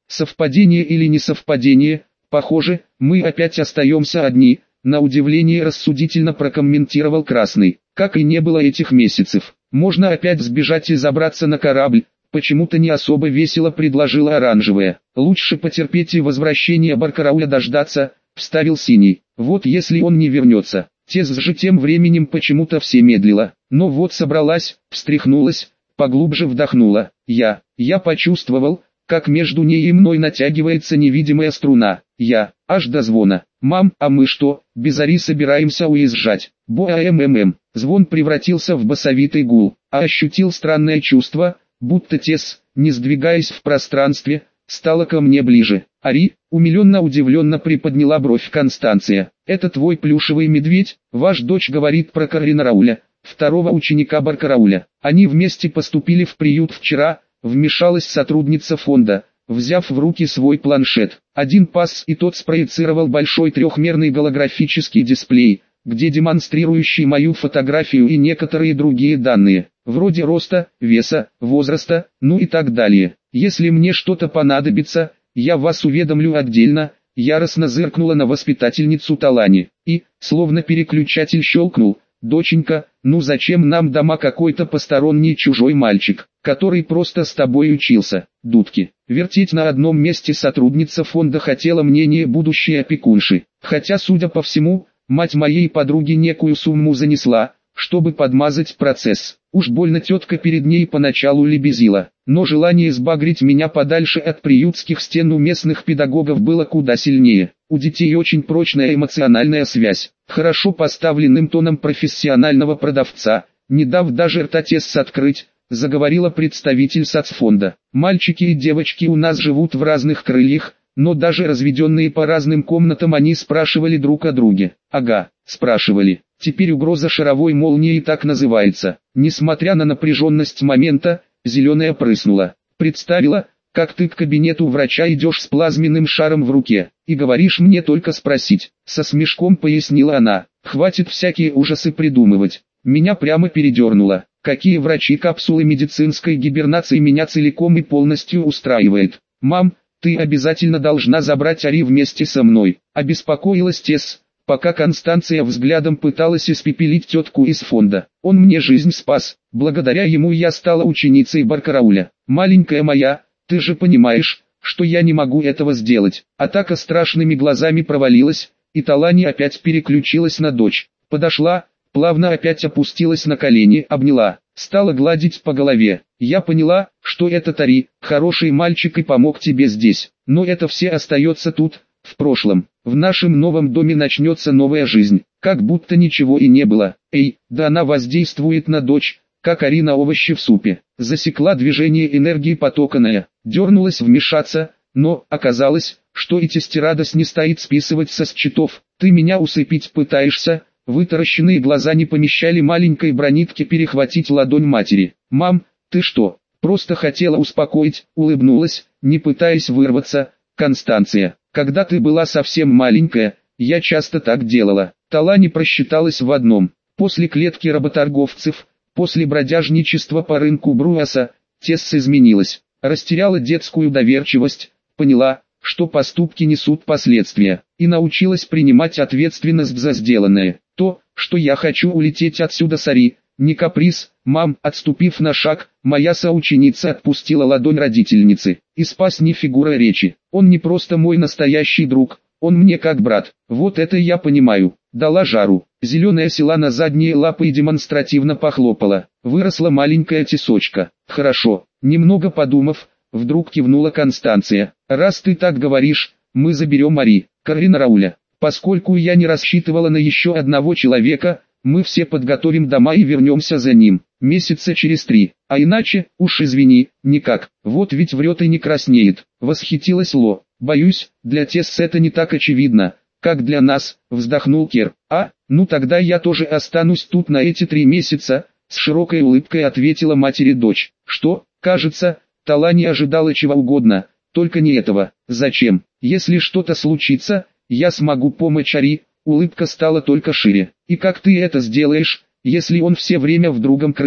Совпадение или не совпадение? Похоже, мы опять остаемся одни, на удивление рассудительно прокомментировал Красный. Как и не было этих месяцев. Можно опять сбежать и забраться на корабль. Почему-то не особо весело предложила Оранжевая. Лучше потерпеть и возвращения Баркарауля дождаться, вставил Синий. Вот если он не вернется. Тез же тем временем почему-то все медлила. Но вот собралась, встряхнулась, поглубже вдохнула. Я, я почувствовал, как между ней и мной натягивается невидимая струна. Я, аж до звона. Мам, а мы что, без Ари собираемся уезжать? Бо-а-м-м-м. Звон превратился в басовитый гул, а ощутил странное чувство, будто Тесс, не сдвигаясь в пространстве, стала ко мне ближе. Ари, умиленно-удивленно приподняла бровь Констанция. Это твой плюшевый медведь? Ваш дочь говорит про Карина Рауля, второго ученика Баркарауля. Они вместе поступили в приют вчера, вмешалась сотрудница фонда, взяв в руки свой планшет. Один пас и тот спроецировал большой трехмерный голографический дисплей, где демонстрирующий мою фотографию и некоторые другие данные, вроде роста, веса, возраста, ну и так далее. Если мне что-то понадобится, я вас уведомлю отдельно. Яростно зыркнула на воспитательницу Талани, и, словно переключатель щелкнул, доченька, ну зачем нам дома какой-то посторонний чужой мальчик, который просто с тобой учился, дудки. Вертеть на одном месте сотрудница фонда хотела мнение будущей опекунши, хотя, судя по всему, мать моей подруги некую сумму занесла, чтобы подмазать процесс. Уж больно тетка перед ней поначалу лебезила, но желание сбагрить меня подальше от приютских стен у местных педагогов было куда сильнее. У детей очень прочная эмоциональная связь. Хорошо поставленным тоном профессионального продавца, не дав даже рта Тесс открыть, заговорила представитель соцфонда. Мальчики и девочки у нас живут в разных крыльях, но даже разведенные по разным комнатам они спрашивали друг о друге. Ага, спрашивали. Теперь угроза шаровой молнии так называется. Несмотря на напряженность момента, зеленая прыснула. Представила, как ты к кабинету врача идешь с плазменным шаром в руке, и говоришь мне только спросить. Со смешком пояснила она. Хватит всякие ужасы придумывать. Меня прямо передернуло. Какие врачи, капсулы медицинской гибернации меня целиком и полностью устраивает. Мам, ты обязательно должна забрать Ари вместе со мной. Обеспокоилась Тесс, пока Констанция взглядом пыталась испепелить тетку из фонда. Он мне жизнь спас, благодаря ему я стала ученицей Баркарауля. Маленькая моя, ты же понимаешь, что я не могу этого сделать. Атака страшными глазами провалилась, и Талани опять переключилась на дочь. Подошла, плавно опять опустилась на колени, обняла, стала гладить по голове. Я поняла, что этот Ари, хороший мальчик и помог тебе здесь, но это все остается тут, в прошлом. В нашем новом доме начнется новая жизнь, как будто ничего и не было. Эй, да она воздействует на дочь, как Ари на овощи в супе. Засекла движение энергии потоканая, дернулась вмешаться, но оказалось, что и Тестерадос не стоит списывать со счетов. Ты меня усыпить пытаешься? Вытаращенные глаза не помещали маленькой бронитке перехватить ладонь матери. Мам, ты что, просто хотела успокоить, улыбнулась, не пытаясь вырваться, Констанция. Когда ты была совсем маленькая, я часто так делала. Талани просчиталась в одном. После клетки работорговцев, после бродяжничества по рынку Бруаса, Тесс изменилась, растеряла детскую доверчивость, поняла, что поступки несут последствия, и научилась принимать ответственность за сделанное. То, что я хочу улететь отсюда с Ари, не каприз. Мам, отступив на шаг, моя соученица отпустила ладонь родительницы. И спас не фигура речи. Он не просто мой настоящий друг, он мне как брат. Вот это я понимаю. Дала жару. Зеленая села на задние лапы и демонстративно похлопала. Выросла маленькая тесочка. Хорошо. Немного подумав, вдруг кивнула Констанция. Раз ты так говоришь, мы заберем Ари, Карина Рауля. Поскольку я не рассчитывала на еще одного человека, мы все подготовим дома и вернемся за ним, месяца через три, а иначе, уж извини, никак, вот ведь врет и не краснеет, восхитилась Ло. Боюсь, для Тесс это не так очевидно, как для нас, вздохнул Кер. А, ну тогда я тоже останусь тут на эти три месяца, с широкой улыбкой ответила матери дочь. Что, кажется, Талани ожидала чего угодно, только не этого. Зачем? Если что-то случится, я смогу помочь Ари. Улыбка стала только шире. И как ты это сделаешь, если он все время в другом крыле?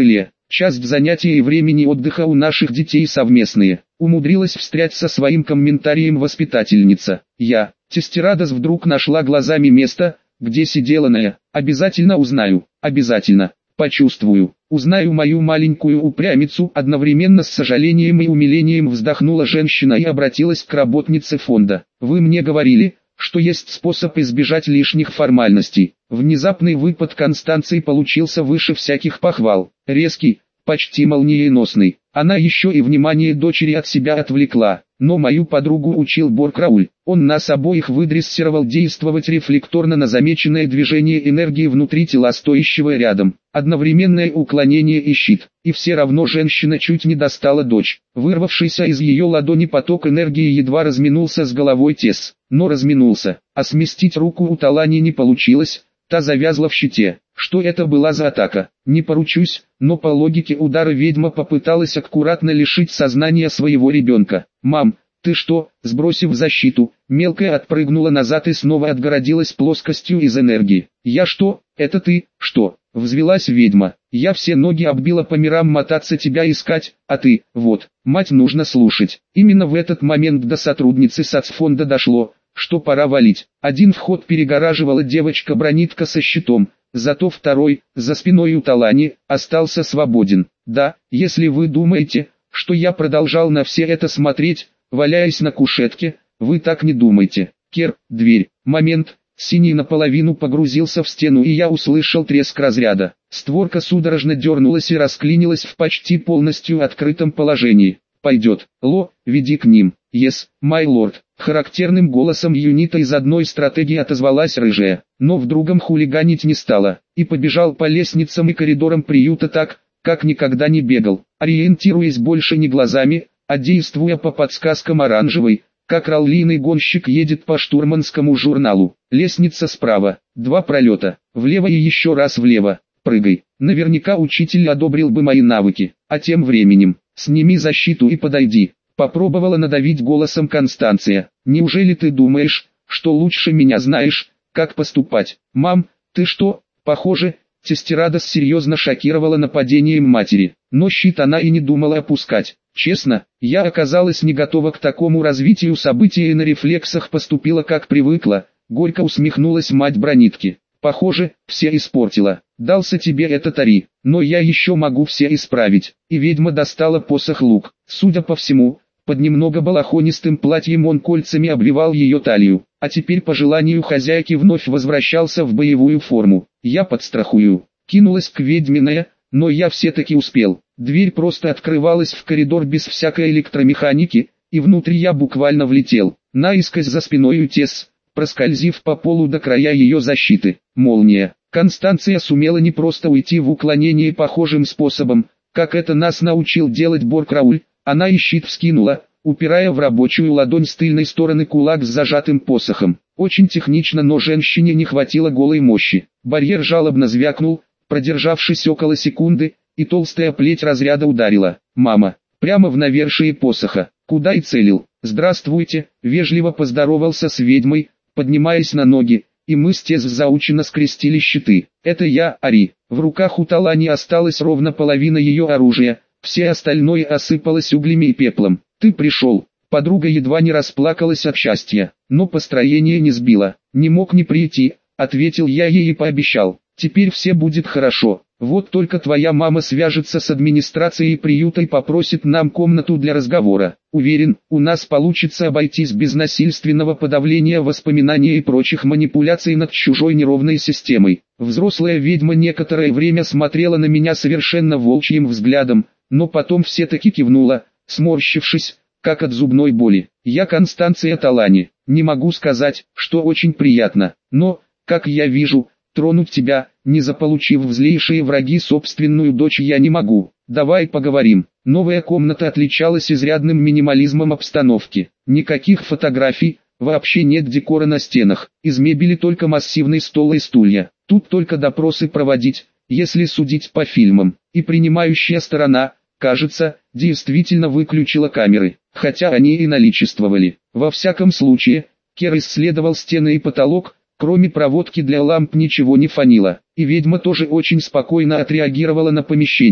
Часть занятий и времени отдыха у наших детей совместные. Умудрилась встрять со своим комментарием воспитательница. Я, Тестерадос, вдруг нашла глазами место, где сидела Ная. Обязательно узнаю, обязательно, почувствую, узнаю мою маленькую упрямицу. Одновременно с сожалением и умилением вздохнула женщина и обратилась к работнице фонда. Вы мне говорили, что есть способ избежать лишних формальностей. Внезапный выпад Констанции получился выше всяких похвал. Резкий, почти молниеносный. Она еще и внимание дочери от себя отвлекла. Но мою подругу учил Боркрауль. Он нас обоих выдрессировал действовать рефлекторно на замеченное движение энергии внутри тела стоящего рядом. Одновременное уклонение и щит. И все равно женщина чуть не достала дочь. Вырвавшийся из ее ладони поток энергии едва разминулся с головой Тесс. Но разминулся. А сместить руку у Талани не получилось. Та завязла в щите. Что это была за атака? Не поручусь, но по логике удара ведьма попыталась аккуратно лишить сознания своего ребенка. «Мам, ты что?» Сбросив защиту, мелкая отпрыгнула назад и снова отгородилась плоскостью из энергии. «Я что? Это ты? Что?» Взвелась ведьма. «Я все ноги оббила по мирам мотаться тебя искать, а ты, вот, мать, нужно слушать». Именно в этот момент до сотрудницы соцфонда дошло, что пора валить. Один вход перегораживала девочка-бронитка со щитом, зато второй, за спиной у Талани, остался свободен. Да, если вы думаете, что я продолжал на все это смотреть, валяясь на кушетке, вы так не думайте. Кер, дверь, момент, синий наполовину погрузился в стену и я услышал треск разряда. Створка судорожно дернулась и расклинилась в почти полностью открытом положении. «Пойдет, Ло, веди к ним». «Yes, my lord», характерным голосом юнита из одной стратегии отозвалась рыжая, но в другом хулиганить не стала, и побежал по лестницам и коридорам приюта так, как никогда не бегал, ориентируясь больше не глазами, а действуя по подсказкам оранжевой, как раллийный гонщик едет по штурманскому журналу. Лестница справа, два пролета, влево и еще раз влево, прыгай. Наверняка учитель одобрил бы мои навыки, а тем временем, сними защиту и подойди. Попробовала надавить голосом Констанция. «Неужели ты думаешь, что лучше меня знаешь, как поступать?» «Мам, ты что?» Похоже, Тестерадос серьезно шокировала нападением матери. Но щит она и не думала опускать. Честно, я оказалась не готова к такому развитию событий и на рефлексах поступила как привыкла. Горько усмехнулась мать бронитки. «Похоже, все испортила. Дался тебе этот Ари, но я еще могу все исправить». И ведьма достала посох лук. Судя по всему, под немного балахонистым платьем он кольцами обвивал ее талию, а теперь по желанию хозяйки вновь возвращался в боевую форму. «Я подстрахую», кинулась к ведьминая, но я все-таки успел. Дверь просто открывалась в коридор без всякой электромеханики, и внутри я буквально влетел. Наискось за спиной у Тесс, проскользив по полу до края ее защиты. Молния. Констанция сумела не просто уйти в уклонение похожим способом, как это нас научил делать Боркрауль. Она и щит вскинула, упирая в рабочую ладонь с тыльной стороны кулак с зажатым посохом. Очень технично, но женщине не хватило голой мощи. Барьер жалобно звякнул, продержавшись около секунды, и толстая плеть разряда ударила. «Мама!» Прямо в навершие посоха. Куда и целил. «Здравствуйте!» Вежливо поздоровался с ведьмой, поднимаясь на ноги, и мы с Тесс заученно скрестили щиты. «Это я, Ари». В руках у Талани осталась ровно половина ее оружия. Все остальное осыпалось углями и пеплом. «Ты пришел». Подруга едва не расплакалась от счастья, но построение не сбило. «Не мог не прийти», — ответил я ей и пообещал. «Теперь все будет хорошо. Вот только твоя мама свяжется с администрацией приюта и попросит нам комнату для разговора. Уверен, у нас получится обойтись без насильственного подавления воспоминаний и прочих манипуляций над чужой неровной системой». Взрослая ведьма некоторое время смотрела на меня совершенно волчьим взглядом, но потом все-таки кивнула, сморщившись, как от зубной боли. «Я Констанция Талани. Не могу сказать, что очень приятно, но, как я вижу, тронуть тебя, не заполучив в злейшие враги собственную дочь, я не могу. Давай поговорим». Новая комната отличалась изрядным минимализмом обстановки. Никаких фотографий, вообще нет декора на стенах. Из мебели только массивный стол и стулья. Тут только допросы проводить, если судить по фильмам. И принимающая сторона, кажется, действительно выключила камеры, хотя они и наличествовали. Во всяком случае, Кер исследовал стены и потолок, кроме проводки для ламп ничего не фанило, и ведьма тоже очень спокойно отреагировала на помещение.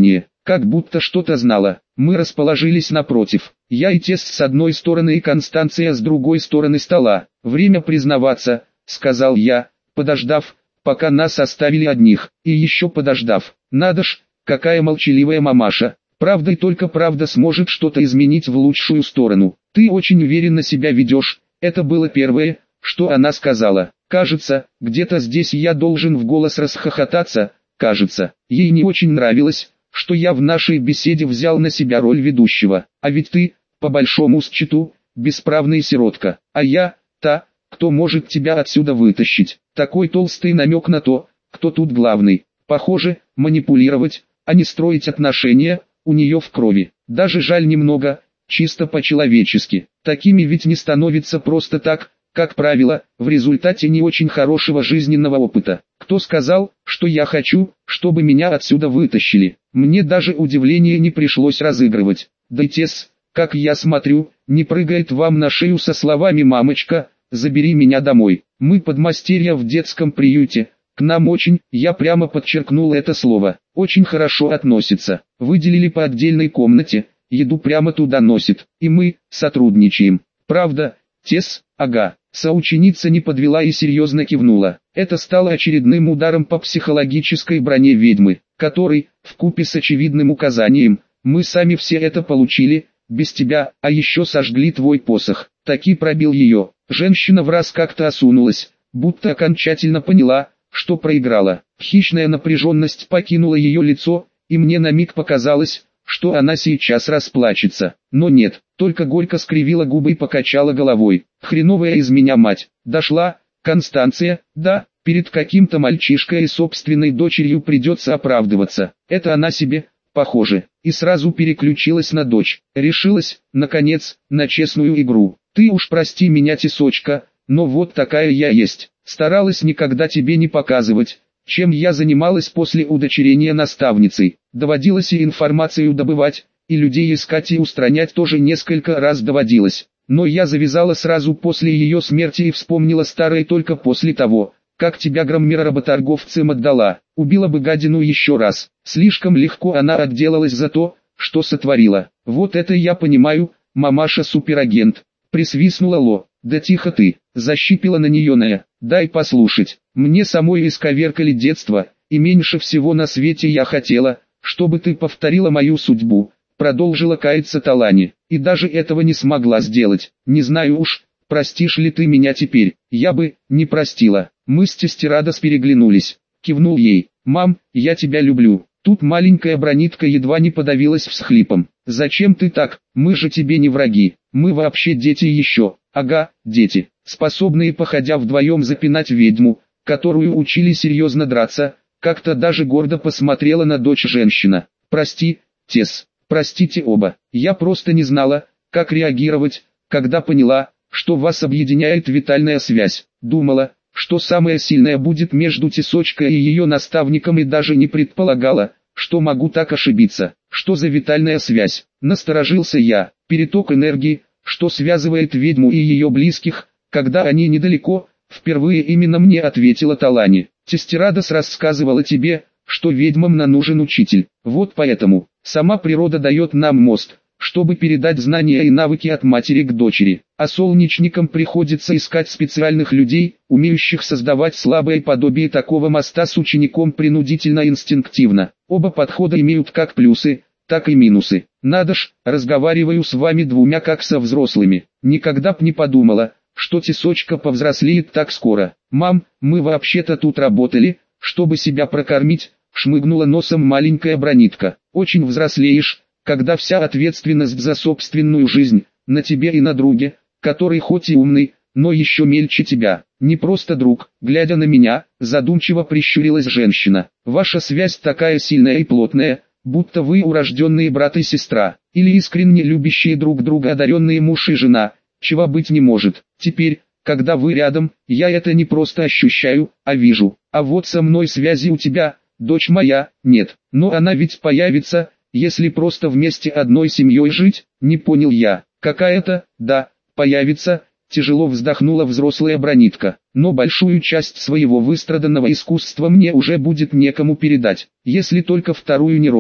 как будто что-то знала. Мы расположились напротив. Я и Тесс с одной стороны и Констанция с другой стороны стола. «Время признаваться», — сказал я, подождав, пока нас оставили одних, и еще подождав. «Надо ж, какая молчаливая мамаша. Правда и только правда сможет что-то изменить в лучшую сторону. Ты очень уверенно себя ведешь», — это было первое, что она сказала. Кажется, где-то здесь я должен в голос расхохотаться, кажется, ей не очень нравилось, что я в нашей беседе взял на себя роль ведущего. А ведь ты, по большому счету, бесправная сиротка, а я, та, кто может тебя отсюда вытащить. Такой толстый намек на то, кто тут главный. Похоже, манипулировать, а не строить отношения, у нее в крови. Даже жаль немного, чисто по-человечески. Такими ведь не становится просто так, как правило, в результате не очень хорошего жизненного опыта. Кто сказал, что я хочу, чтобы меня отсюда вытащили? Мне даже удивления не пришлось разыгрывать. Да и Тесс, как я смотрю, не прыгает вам на шею со словами «мамочка, забери меня домой». Мы подмастерья в детском приюте, к нам очень, я прямо подчеркнул это слово, очень хорошо относится. Выделили по отдельной комнате, еду прямо туда носит, и мы сотрудничаем. Правда, Тесс? Ага. Соученица не подвела и серьезно кивнула. Это стало очередным ударом по психологической броне ведьмы, который, вкупе с очевидным указанием, мы сами все это получили, без тебя, а еще сожгли твой посох. Таки пробил ее. Женщина враз как-то осунулась, будто окончательно поняла, что проиграла. Хищная напряженность покинула ее лицо, и мне на миг показалось, что она сейчас расплачется. Но нет, только горько скривила губы и покачала головой. Хреновая из меня мать. Дошла, Констанция, да, перед каким-то мальчишкой и собственной дочерью придется оправдываться. Это она себе, похоже. И сразу переключилась на дочь. Решилась, наконец, на честную игру. Ты уж прости меня, Тесочка, но вот такая я есть. Старалась никогда тебе не показывать, чем я занималась после удочерения наставницей. Доводилось и информацию добывать, и людей искать и устранять тоже несколько раз доводилось. Но я завязала сразу после ее смерти и вспомнила старое только после того, как тебя Громмера работорговцам отдала. Убила бы гадину еще раз. Слишком легко она отделалась за то, что сотворила. Вот это я понимаю, мамаша-суперагент. Присвистнула Ло. Да тихо ты, защипила на нее Ная. Дай послушать. Мне самой исковеркали детство, и меньше всего на свете я хотела, чтобы ты повторила мою судьбу. Продолжила каяться Талани, и даже этого не смогла сделать. Не знаю уж, простишь ли ты меня теперь. Я бы не простила. Мы с Тестерадос переглянулись. Кивнул ей. Мам, я тебя люблю. Тут маленькая бронитка едва не подавилась всхлипом. Зачем ты так? Мы же тебе не враги. Мы вообще дети еще. Ага, дети, способные походя вдвоем запинать ведьму, которую учили серьезно драться. Как-то даже гордо посмотрела на дочь женщина. Прости, Тесс. Простите оба, я просто не знала, как реагировать, когда поняла, что вас объединяет витальная связь. Думала, что самое сильное будет между Тесочкой и ее наставником, и даже не предполагала, что могу так ошибиться. Что за витальная связь? Насторожился я. Переток энергии, что связывает ведьму и ее близких, когда они недалеко. Впервые именно мне ответила Талани. Тестерадос рассказывала тебе, что ведьмам на нужен учитель. Вот поэтому сама природа дает нам мост, чтобы передать знания и навыки от матери к дочери. А солнечникам приходится искать специальных людей, умеющих создавать слабое подобие такого моста с учеником принудительно-инстинктивно. Оба подхода имеют как плюсы, так и минусы. Надо ж, разговариваю с вами двумя как со взрослыми. Никогда б не подумала, что Тесочка повзрослеет так скоро. Мам, мы вообще-то тут работали, чтобы себя прокормить. Шмыгнула носом маленькая бронитка. Очень взрослеешь, когда вся ответственность за собственную жизнь на тебе и на друге, который хоть и умный, но еще мельче тебя. Не просто друг. Глядя на меня, задумчиво прищурилась женщина. Ваша связь такая сильная и плотная, будто вы урожденные брат и сестра, или искренне любящие друг друга одаренные муж и жена, чего быть не может. Теперь, когда вы рядом, я это не просто ощущаю, а вижу. А вот со мной связи у тебя, дочь моя, нет. Но она ведь появится, если просто вместе одной семьей жить, не понял я. Какая-то, да, появится, тяжело вздохнула взрослая бронитка. Но большую часть своего выстраданного искусства мне уже будет некому передать, если только вторую не рожу.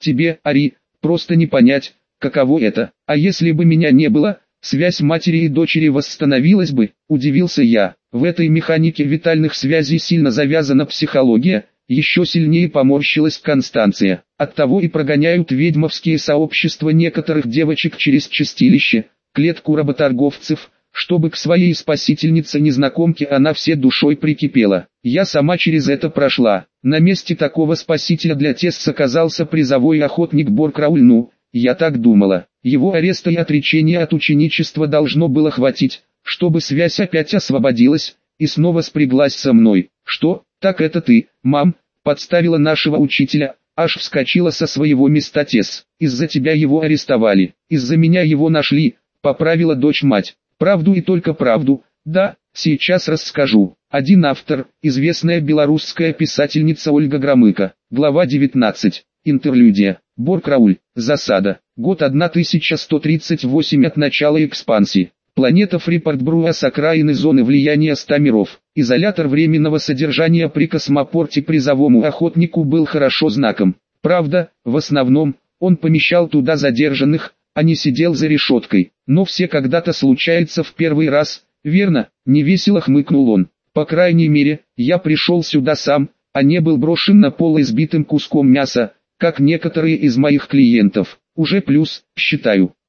Тебе, Ари, просто не понять, каково это. А если бы меня не было, связь матери и дочери восстановилась бы, удивился я. В этой механике витальных связей сильно завязана психология, еще сильнее поморщилась Констанция. Оттого и прогоняют ведьмовские сообщества некоторых девочек через чистилище, клетку работорговцев, чтобы к своей спасительнице-незнакомке она все душой прикипела. Я сама через это прошла. На месте такого спасителя для Тесс оказался призовой охотник Боркрауль. Ну, я так думала. Его ареста и отречения от ученичества должно было хватить, чтобы связь опять освободилась, и снова спряглась со мной. Что, так это ты, мам, подставила нашего учителя? Аж вскочила со своего места Тесс. Из-за тебя его арестовали, из-за меня его нашли, поправила дочь мать. Правду и только правду, да, сейчас расскажу. Один автор, известная белорусская писательница Ольга Громыко. Глава девятнадцать. Интерлюдия. Боркрауль. Засада. Год тысяча сто тридцать восемь от начала экспансии. Планета Фрипорт-Бруа с окраины зоны влияния ста миров. Изолятор временного содержания при космопорте призовому охотнику был хорошо знаком. Правда, в основном, он помещал туда задержанных, а не сидел за решеткой. Но все когда-то случается в первый раз, верно? Невесело хмыкнул он. По крайней мере, я пришел сюда сам, а не был брошен на пол избитым куском мяса, как некоторые из моих клиентов. Уже плюс, считаю.